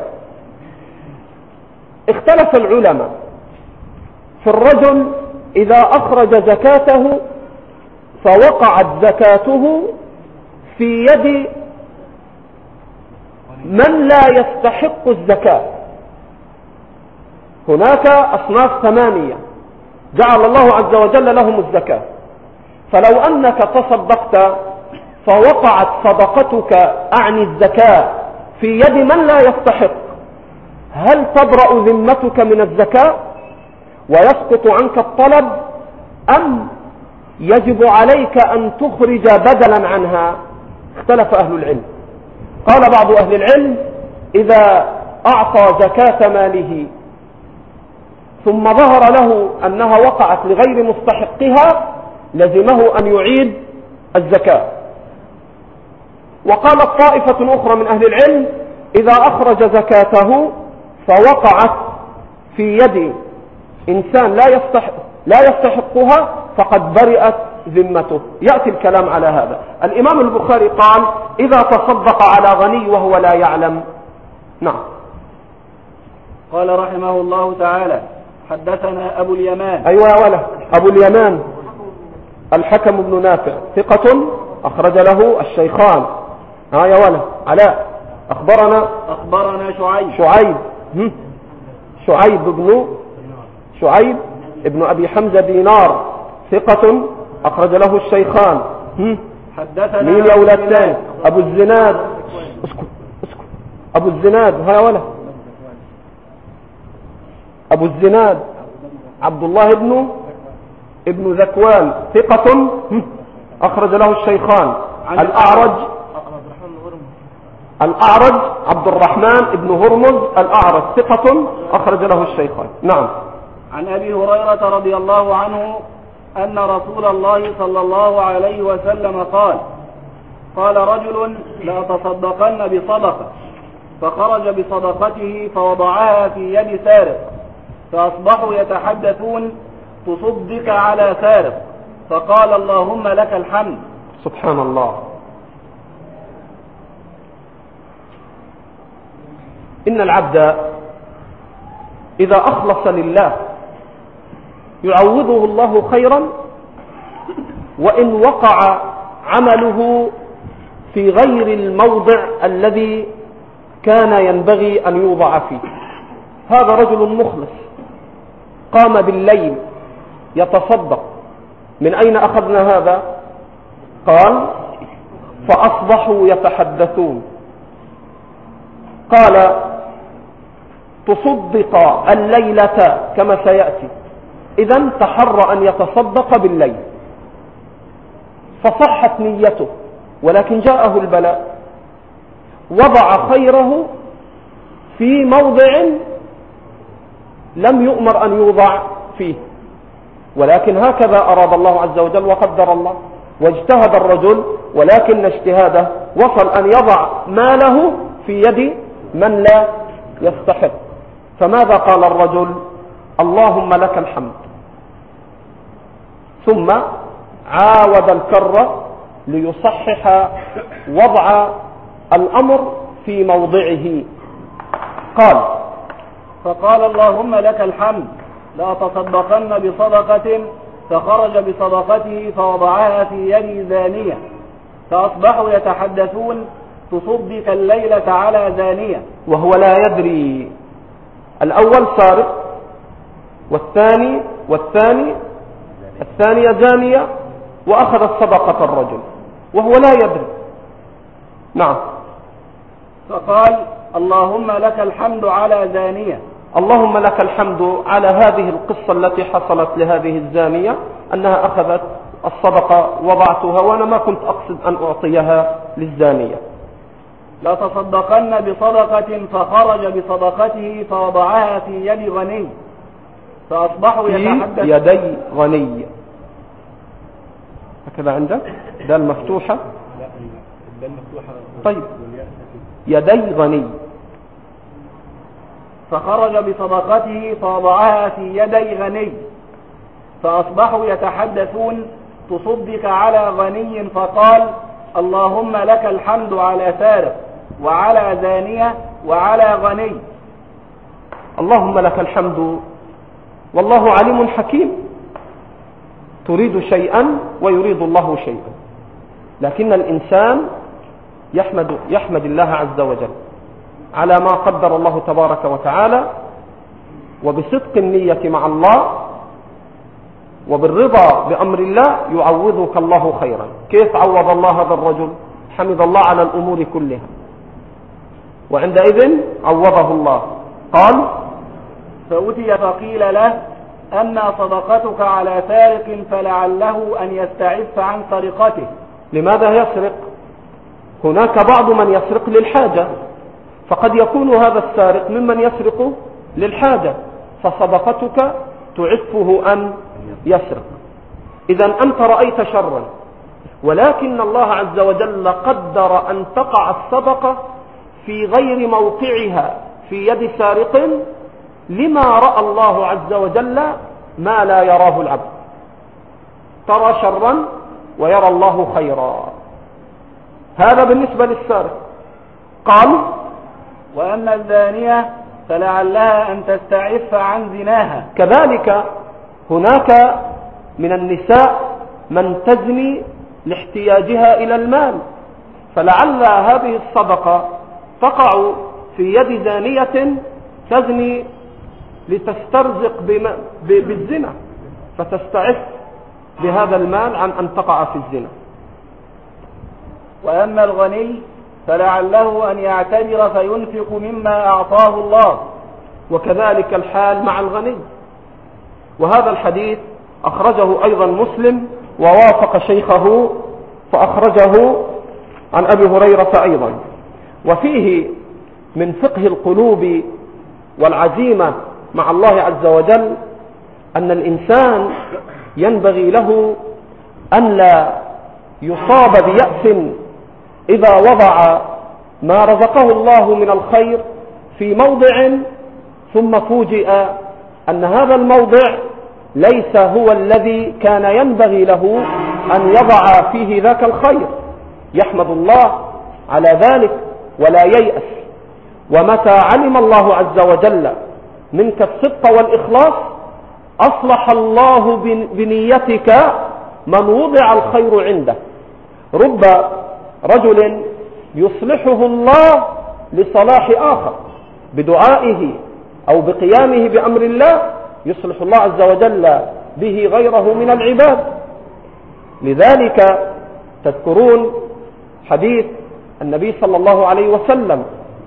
اختلف العلماء في الرجل إذا أخرج زكاته فوقعت زكاته في يد من لا يستحق الزكاة. هناك أصناف 8 جعل الله عز وجل لهم الزكاة، فلو أنك تصدقت فوقعت صدقتك أعني الزكاة في يد من لا يستحق، هل تبرأ ذمتك من الزكاة ويسقط عنك الطلب، أم يجب عليك أن تخرج بدلا عنها؟ اختلف أهل العلم. قال بعض أهل العلم: إذا أعطى زكاة ماله ثم ظهر له أنها وقعت لغير مستحقها لزمه أن يعيد الزكاة. وقالت طائفة أخرى من أهل العلم: إذا أخرج زكاته فوقعت في يد إنسان لا يستحقها فقد برئت ذمته. يأتي الكلام على هذا. الإمام البخاري قال إذا تصدق على غني وهو لا يعلم. نعم. قال رحمه الله تعالى حدثنا أبو اليمان. أيوة يا ولا أبو اليمان الحكم بن نافع ثقة أخرج له الشيخان. ها يا ولا علاء أخبرنا شعيب ابن أبي حمزة دينار ثقة أخرج له الشيخان. حدثنا مين يا أولاد الثاني؟ أبو الزناد. اسكت أبو الزناد. ها يا ولا أبو الزناد عبد الله ابن ذكوان ثقة أخرج له الشيخان. الأعرج عبد الرحمن ابن هرمز الأعرج ثقة أخرج له الشيخان. نعم. عن أبي هريرة رضي الله عنه أن رسول الله صلى الله عليه وسلم قال رجل لا تصدقن بصدقة، فخرج بصدقته فوضعها في يد سارق، فأصبحوا يتحدثون تصدق على سارق، فقال اللهم لك الحمد. سبحان الله. إن العبد إذا أخلص لله يعوضه الله خيرا، وإن وقع عمله في غير الموضع الذي كان ينبغي أن يوضع فيه. هذا رجل مخلص قام بالليل يتصدق. من أين أخذنا هذا؟ قال فأصبحوا يتحدثون. قال تصدق الليلة كما سيأتي، إذن تحرى أن يتصدق بالليل، فصحت نيته، ولكن جاءه البلاء وضع خيره في موضع لم يؤمر أن يوضع فيه، ولكن هكذا أراد الله عز وجل وقدر الله، واجتهد الرجل، ولكن اجتهاده وصل أن يضع ماله في يد من لا يستحق. فماذا قال الرجل؟ اللهم لك الحمد. ثم عاود الكرة ليصحح وضع الأمر في موضعه. فقال اللهم لك الحمد لا تصدقن بصدقة، فخرج بصدقته فوضعها في يد زانية، فأصبحوا يتحدثون تصدق الليلة على زانية، وهو لا يدري. الأول سارق، الثانية زانية، وأخذت صدقة الرجل وهو لا يدري. نعم. فقال اللهم لك الحمد على زانية. اللهم لك الحمد على هذه القصة التي حصلت لهذه الزانية، أنها أخذت الصدقة وضعتها، وأنا ما كنت أقصد أن أعطيها للزانية. لا تصدقن بصدقة، فخرج بصدقته فوضعها في يد غني، فأصبحوا يتحدث في يدي غني. هكذا عندك دال مفتوحة. طيب يدي غني. فخرج بصدقته فوضعها في يدي غني، فأصبحوا يتحدثون تصدق على غني، فقال اللهم لك الحمد على سارق وعلى زانية وعلى غني. اللهم لك الحمد، والله عليم حكيم. تريد شيئا ويريد الله شيئا، لكن الإنسان يحمد الله عز وجل على ما قدر الله تبارك وتعالى، وبصدق النية مع الله وبالرضا بأمر الله يعوضك الله خيرا. كيف عوض الله هذا الرجل؟ حمد الله على الأمور كلها، وعندئذ عوضه الله. قال فأتي فقيل له أما صدقتك على سارق، فلعله أن يستعف عن سرقته. لماذا يسرق؟ هناك بعض من يسرق للحاجة، فقد يكون هذا السارق ممن يسرق للحاجة، فصدقتك تعفه أن يسرق. إذن أنت رأيت شرا، ولكن الله عز وجل قدر أن تقع الصدقة في غير موقعها في يد سارق، لما رأى الله عز وجل ما لا يراه العبد، ترى شرا ويرى الله خيرا. هذا بالنسبة للسارق. قال: وأما الزانية فلعلها أن تستعف عن زناها. كذلك هناك من النساء من تزني لاحتياجها إلى المال، فلعل هذه الصدقة تقع في يد زانية تزني لتسترزق بالزنا، فتستعف بهذا المال عن أن تقع في الزنا. وأما الغني فلعله أن يعتبر فينفق مما أعطاه الله. وكذلك الحال مع الغني. وهذا الحديث أخرجه أيضا مسلم ووافق شيخه فأخرجه عن أبي هريرة أيضا. وفيه من فقه القلوب والعزيمة مع الله عز وجل أن الإنسان ينبغي له أن لا يصاب بيأس إذا وضع ما رزقه الله من الخير في موضع ثم فوجئ أن هذا الموضع ليس هو الذي كان ينبغي له أن يضع فيه ذاك الخير. يحمد الله على ذلك ولا ييأس. ومتى علم الله عز وجل منك الصدق والإخلاص أصلح الله بنيتك من وضع الخير عنده. رب رجل يصلحه الله لصلاح آخر بدعائه أو بقيامه بأمر الله، يصلح الله عز وجل به غيره من العباد. لذلك تذكرون حديث النبي صلى الله عليه وسلم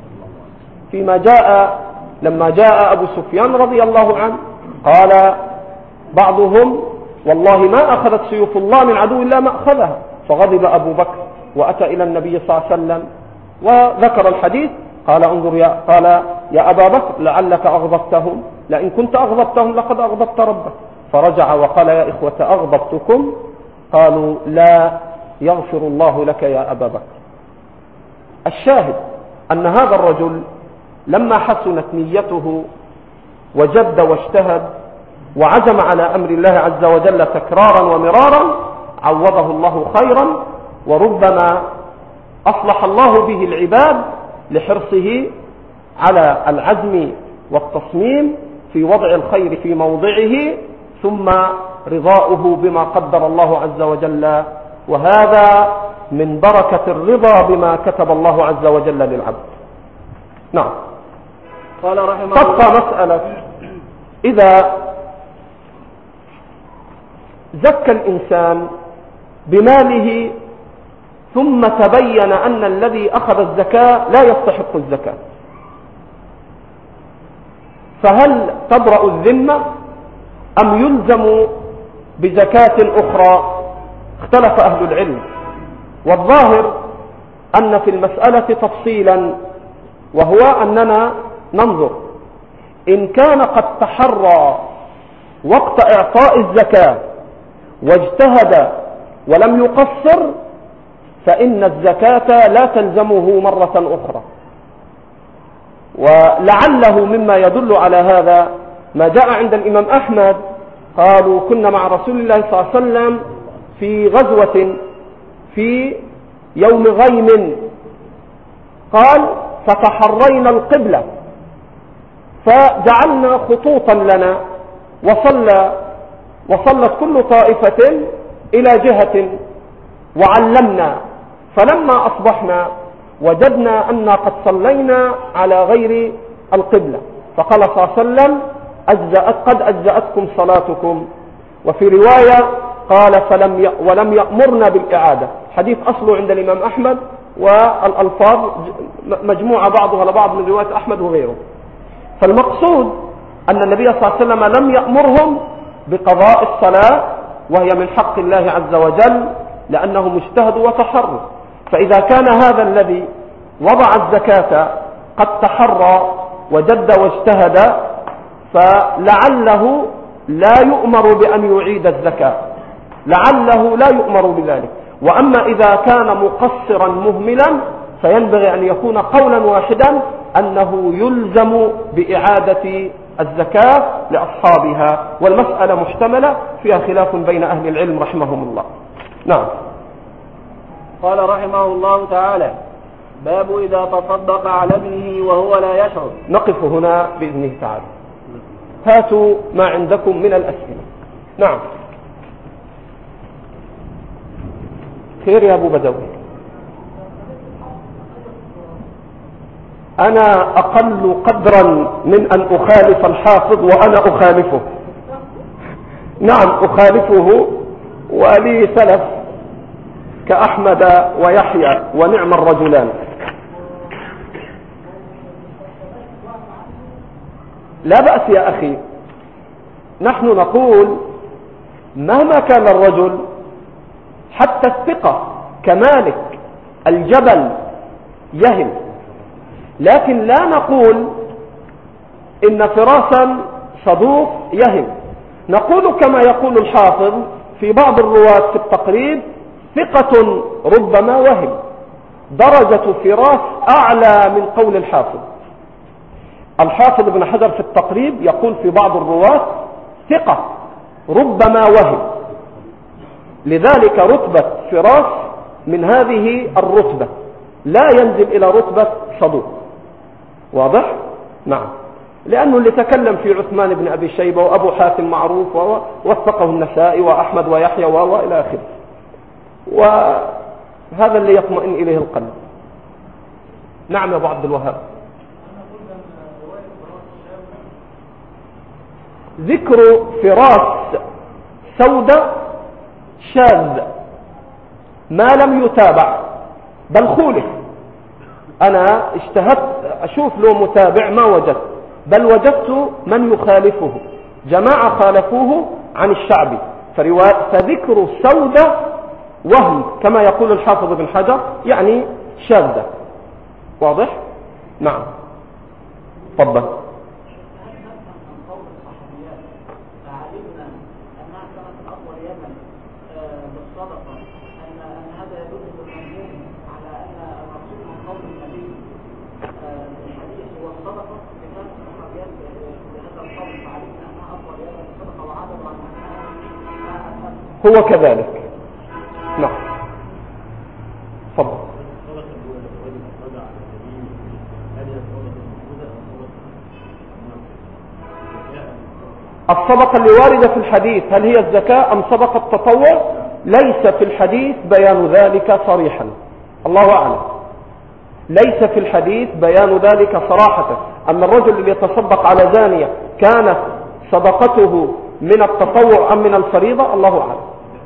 فيما جاء لما جاء أبو سفيان رضي الله عنه قال بعضهم: والله ما أخذت سيوف الله من عدو الله ما أخذها. فغضب أبو بكر وأتى إلى النبي صلى الله عليه وسلم وذكر الحديث. قال: انظر قال: يا أبا بكر لعلك أغضبتهم، لئن كنت أغضبتهم لقد أغضبت ربك. فرجع وقال: يا إخوة أغضبتكم؟ قالوا: لا، يغفر الله لك يا أبا بكر. الشاهد أن هذا الرجل لما حسنت نيته وجد واجتهد وعزم على أمر الله عز وجل تكرارا ومرارا عوضه الله خيرا، وربما أصلح الله به العباد لحرصه على العزم والتصميم في وضع الخير في موضعه ثم رضاؤه بما قدر الله عز وجل. وهذا من بركة الرضا بما كتب الله عز وجل للعبد. نعم. قال رحمه الله: تبقى مسألة إذا زكى الإنسان بماله ثم تبين أن الذي أخذ الزكاة لا يستحق الزكاة، فهل تبرأ الذمة أم يلزم بزكاة أخرى؟ اختلف أهل العلم، والظاهر أن في المسألة تفصيلا، وهو أننا ننظر إن كان قد تحرى وقت إعطاء الزكاة واجتهد ولم يقصر فإن الزكاة لا تلزمه مرة أخرى. ولعله مما يدل على هذا ما جاء عند الإمام أحمد قالوا: كنا مع رسول الله صلى الله عليه وسلم في غزوة في يوم غيم، قال: فتحرينا القبلة فجعلنا خطوطا لنا وصلت كل طائفة إلى جهة وعلمنا، فلما أصبحنا وجدنا أننا قد صلينا على غير القبلة، فقال صلى الله عليه وسلم: قد أجزأتكم صلاتكم. وفي رواية قال: ولم يأمرنا بالإعادة. حديث أصله عند الإمام أحمد، والألفاظ مجموعة بعضها لبعض من رواية أحمد وغيره. فالمقصود أن النبي صلى الله عليه وسلم لم يأمرهم بقضاء الصلاة، وهي من حق الله عز وجل لأنهم اجتهدوا وتحروا. فإذا كان هذا الذي وضع الزكاة قد تحرى وجد واجتهد فلعله لا يؤمر بأن يعيد الزكاة، لعله لا يؤمر بذلك. وأما إذا كان مقصرا مهملا فينبغي أن يكون قولا واحدا أنه يلزم بإعادة الزكاة لأصحابها، والمسألة محتملة فيها خلاف بين أهل العلم رحمهم الله. نعم. قال رحمه الله تعالى: باب إذا تصدق على ابنه وهو لا يشعر. نقف هنا بإذنه تعالى. هاتوا ما عندكم من الأسئلة. نعم. خير يا أبو بدوي. أنا أقل قدرا من أن أخالف الحافظ وأنا أخالفه. نعم أخالفه، ولي سلف كأحمد ويحيى ونعم الرجلان. لا بأس يا أخي، نحن نقول مهما كان الرجل حتى الثقة كمالك الجبل يهم، لكن لا نقول إن فراسا صدوق يهم. نقول كما يقول الحافظ في بعض الرواة في التقريب: ثقة ربما وهم. درجة فراس أعلى من قول الحافظ. الحافظ ابن حجر في التقريب يقول في بعض الرواة ثقة ربما وهم، لذلك رتبة فراس من هذه الرتبة لا ينزل إلى رتبة صدوق. واضح؟ نعم. لأنه اللي تكلم في عثمان بن أبي شيبة وأبو حاتم معروف ووثقه النسائي وأحمد ويحيى وإلى آخره، وهذا اللي يطمئن إليه القلب. نعم يا أبو عبد الوهاب. ذكر فراس سودة شاذ ما لم يتابع، بل خولف. أنا اجتهدت أشوف له متابع ما وجدت، بل وجدت من يخالفه، جماعة خالفوه عن الشعبي، فذكر سودة وهم كما يقول الحافظ بن حجر يعني شاذة. واضح؟ نعم. تفضل. هو كذلك. نعم. تفضل. الصدقة اللي واردة في الحديث هل هي الزكاة أم صدقة التطوع؟ ليس في الحديث بيان ذلك صريحا، الله أعلم. ليس في الحديث بيان ذلك صراحة، أن الرجل اللي يتصدق على زانية كانت صدقته من التطوع أم من الفريضة، الله أعلم.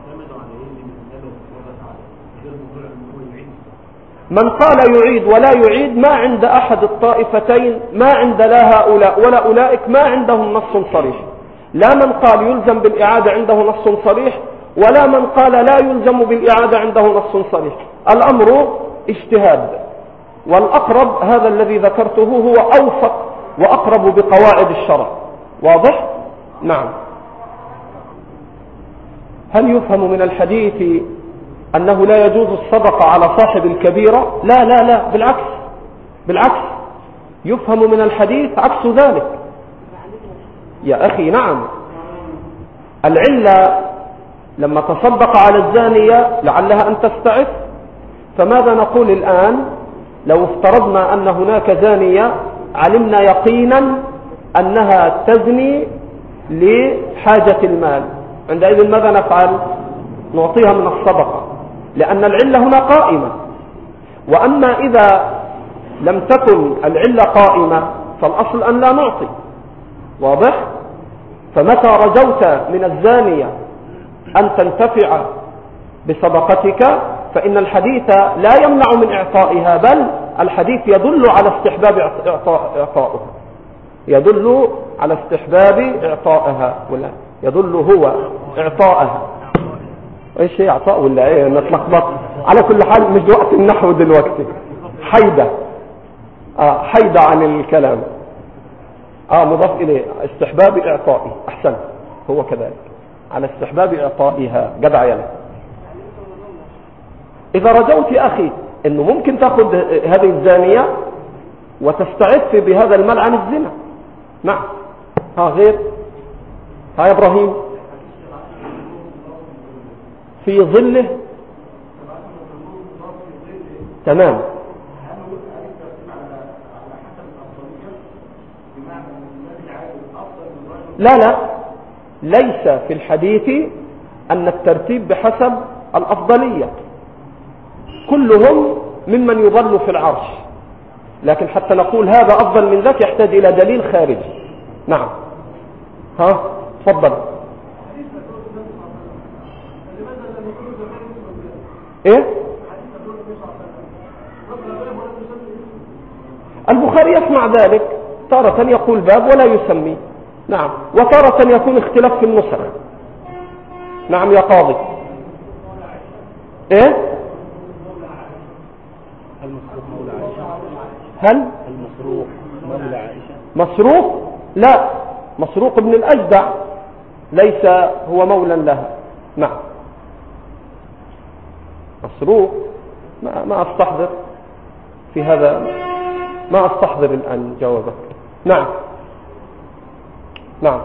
من قال يعيد ولا يعيد ما عند أحد الطائفتين، ما عند لا هؤلاء ولا أولئك، ما عندهم نص صريح. لا من قال يلزم بالإعادة عنده نص صريح، ولا من قال لا يلزم بالإعادة عنده نص صريح. الأمر اجتهاد، والأقرب هذا الذي ذكرته هو أوفق وأقرب بقواعد الشرع. واضح؟ نعم. هل يفهم من الحديث أنه لا يجوز الصدقة على صاحب الكبيرة؟ لا لا لا، بالعكس، بالعكس، يفهم من الحديث عكس ذلك يا أخي. نعم. العلة لما تصدق على الزانية لعلها أن تستعف، فماذا نقول الآن لو افترضنا أن هناك زانية علمنا يقينا أنها تزني لحاجة المال، عندئذ ماذا نفعل؟ نعطيها من الصدقة، لأن العلة هنا قائمة. وأما إذا لم تكن العلة قائمة فالأصل أن لا نعطي. واضح؟ فمتى رجوت من الزانية أن تنتفع بصدقتك فإن الحديث لا يمنع من إعطائها، بل الحديث يدل على استحباب إعطائها، يدل على استحباب إعطائها، ولا يدل هو إعطائها. ايش هي اعطاء ولا ايه؟ نتلخبط. على كل حال مش وقت النحو دلوقتي، حيدة حيدة عن الكلام. مضاف اليه استحباب اعطائه. احسن، هو كذلك على استحباب اعطائها. جدع يلا. اذا رجوت يا اخي انه ممكن تاخذ هذه الزانية وتستعف بهذا المال عن الزنا، نعم. ها غير. ها يا إبراهيم. في ظله. تمام. لا ليس في الحديث أن الترتيب بحسب الأفضلية، كلهم ممن يظل في العرش، لكن حتى نقول هذا أفضل من ذاك يحتاج إلى دليل خارجي. نعم. ها تفضل. ايه البخاري يسمع ذلك، تارة يقول باب ولا يسمي. نعم. وتارة يكون اختلاف في النسخ. نعم يا قاضي. ايه المسروق مولى عائشة. هل المسروق مولى عائشة؟ مسروق؟ لا، مسروق ابن الأجدع ليس هو مولى لها. نعم. مسروق ما أستحضر في هذا، ما أستحضر الآن جوابك. نعم. نعم.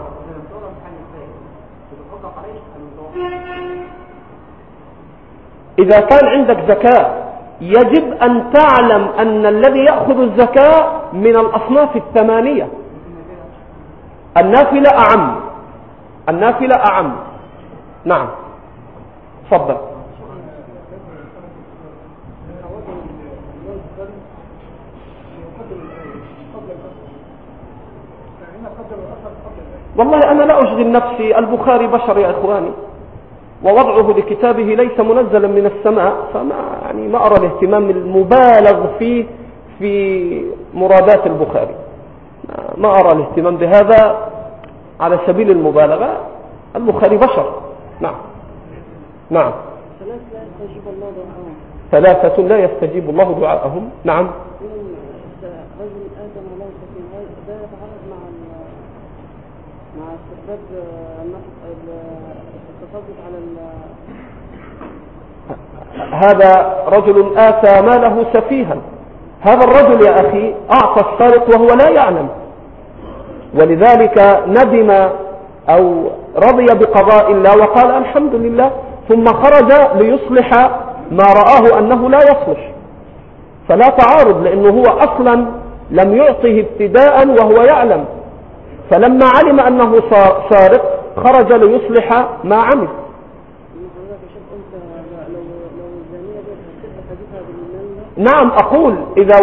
إذا كان عندك زكاة يجب أن تعلم أن الذي يأخذ الزكاة من الأصناف الثمانية. النافلة أعم، النافلة أعم. نعم تفضل. والله أنا لا أشغل نفسي، البخاري بشر يا إخواني، ووضعه لكتابه ليس منزلا من السماء، فما يعني ما أرى الاهتمام المبالغ فيه في مرادات البخاري، ما أرى الاهتمام بهذا على سبيل المبالغة. البخاري بشر. نعم. نعم. ثلاثة لا يستجيب الله دعاءهم. نعم. رجل آدم الله سبحانه ده يتعارض مع استحباب التصدق على هذا رجل آتى ماله سفيها. هذا الرجل يا أخي أعطى السارق وهو لا يعلم، ولذلك ندم أو رضي بقضاء الله وقال الحمد لله، ثم خرج ليصلح ما رآه أنه لا يصلح. فلا تعارض، لأنه هو أصلا لم يعطه ابتداء وهو يعلم، فلما علم أنه سارق خرج ليصلح ما عمل. نعم أقول إذا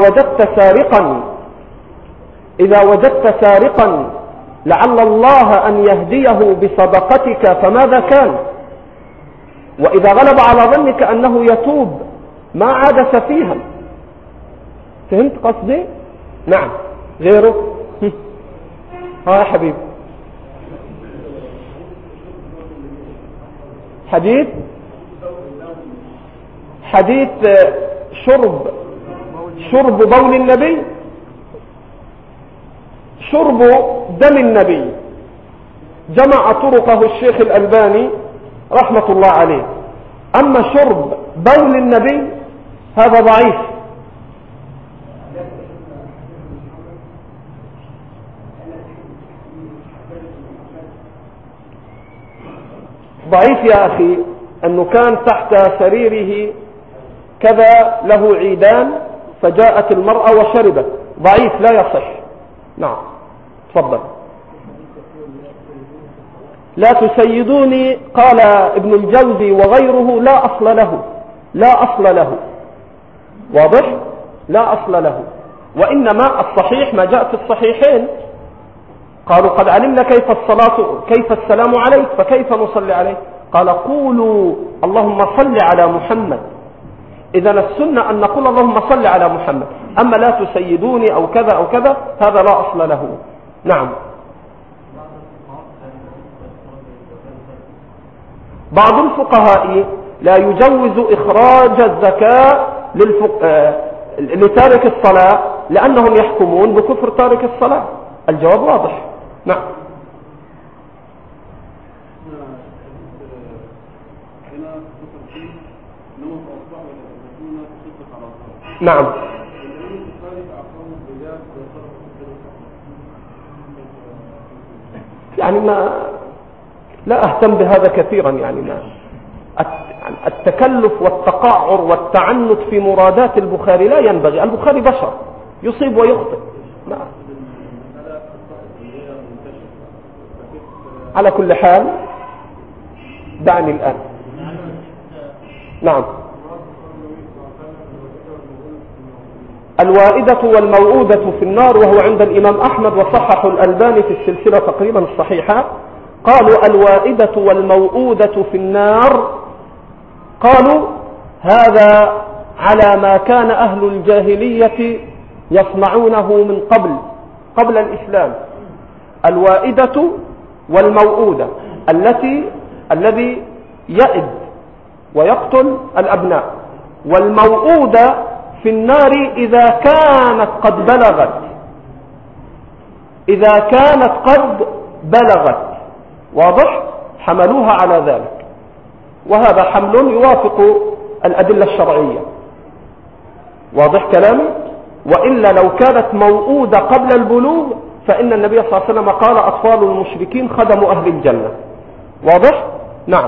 وجدت سارقا لعل الله أن يهديه بصدقتك فماذا كان، وإذا غلب على ظنك أنه يتوب ما عاد سفيها. فهمت قصدي؟ نعم. غيره. ها يا حبيب. حديث شرب بول النبي، شرب دم النبي، جمع طرقه الشيخ الألباني رحمة الله عليه. أما شرب بول النبي هذا ضعيف. ضعيف يا أخي، أنه كان تحت سريره كذا له عيدان فجاءت المرأة وشربت. ضعيف لا يصح. نعم تفضل. لا تسيدوني قال ابن الجوزي وغيره لا أصل له، لا أصل له. واضح؟ لا أصل له. وإنما الصحيح ما جاء في الصحيحين، قالوا قد علمنا كيف السلام عليك فكيف نصلي عليك، قال قولوا اللهم صل على محمد. إذا السنة أن نقول اللهم صل على محمد، أما لا تسيدوني أو كذا أو كذا هذا لا أصل له. نعم. بعض الفقهاء لا يجوز إخراج الزكاة لتارك الصلاة لأنهم يحكمون بكفر تارك الصلاة. الجواب واضح. نعم. نعم. يعني لا أهتم بهذا كثيرا، يعني التكلف والتقعر والتعنت في مرادات البخاري لا ينبغي. البخاري بشر يصيب ويخطئ. على كل حال دعني الآن. نعم. الوائدة والموؤودة في النار، وهو عند الإمام أحمد وصححه الألباني في السلسلة تقريبا الصحيحة. قالوا الوائدة والموؤودة في النار، قالوا هذا على ما كان أهل الجاهلية يصنعونه من قبل الإسلام. الوائدة والموؤودة الذي يئد ويقتل الأبناء، والموؤودة في النار إذا كانت قد بلغت. واضح؟ حملوها على ذلك، وهذا حمل يوافق الأدلة الشرعية. واضح كلامي؟ وإلا لو كانت موؤودة قبل البلوغ فإن النبي صلى الله عليه وسلم قال أطفال المشركين خدم أهل الجنة. واضح؟ نعم.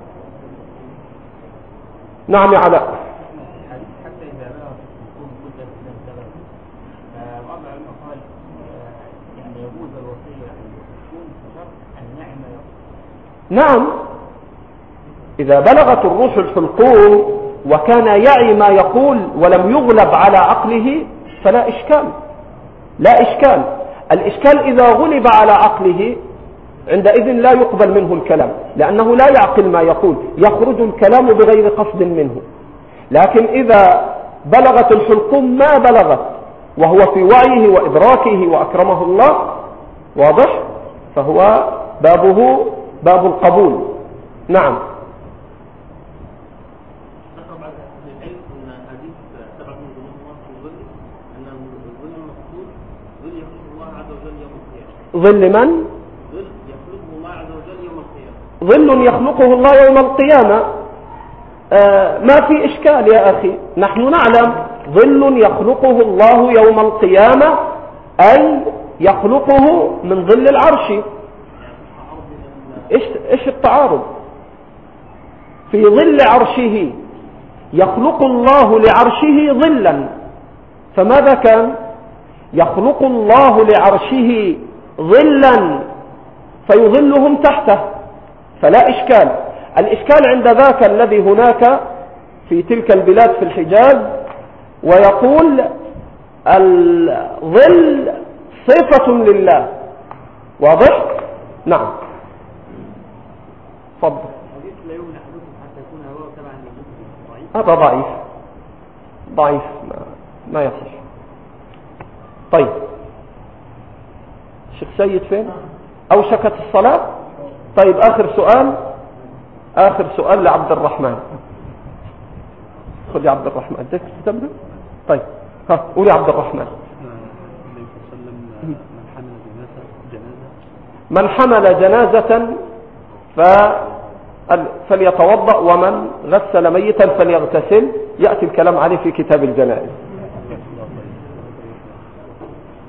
نعم يا علاء. حتى إذا بلغت الحكم مدة من الزمن، بعض العلماء قال يعني يجوز الوصية عن الحكم بشرط أن يعمل. نعم، إذا بلغت الروح الحلقوم وكان يعي ما يقول ولم يغلب على عقله فلا إشكال. لا إشكال. الإشكال إذا غلب على عقله عندئذ لا يقبل منه الكلام، لأنه لا يعقل ما يقول، يخرج الكلام بغير قصد منه. لكن إذا بلغت الحلقوم ما بلغت وهو في وعيه وإدراكه وأكرمه الله، واضح؟ فهو بابه باب القبول. نعم. ظل من؟ ظل يخلقه الله يوم القيامة. ما في إشكال يا أخي، نحن نعلم ظل يخلقه الله يوم القيامة، أي يخلقه من ظل العرش. إيش التعارض؟ في ظل عرشه يخلق الله لعرشه ظلا، فماذا كان؟ يخلق الله لعرشه ظلا فيظلهم تحته، فلا إشكال. الإشكال عند ذاك الذي هناك في تلك البلاد في الحجاز ويقول الظل صفة لله. واضح؟ نعم. تفضل. هذا ضعيف ما يصح. طيب شيخ سيد فين؟ أوشكت الصلاة؟ طيب آخر سؤال لعبد الرحمن. خذ يا عبد الرحمن تبدأ. طيب قول يا عبد الرحمن. من حمل جنازة فليتوضأ، ومن غسل ميتا فليغتسل. يأتي الكلام عليه في كتاب الجنائز.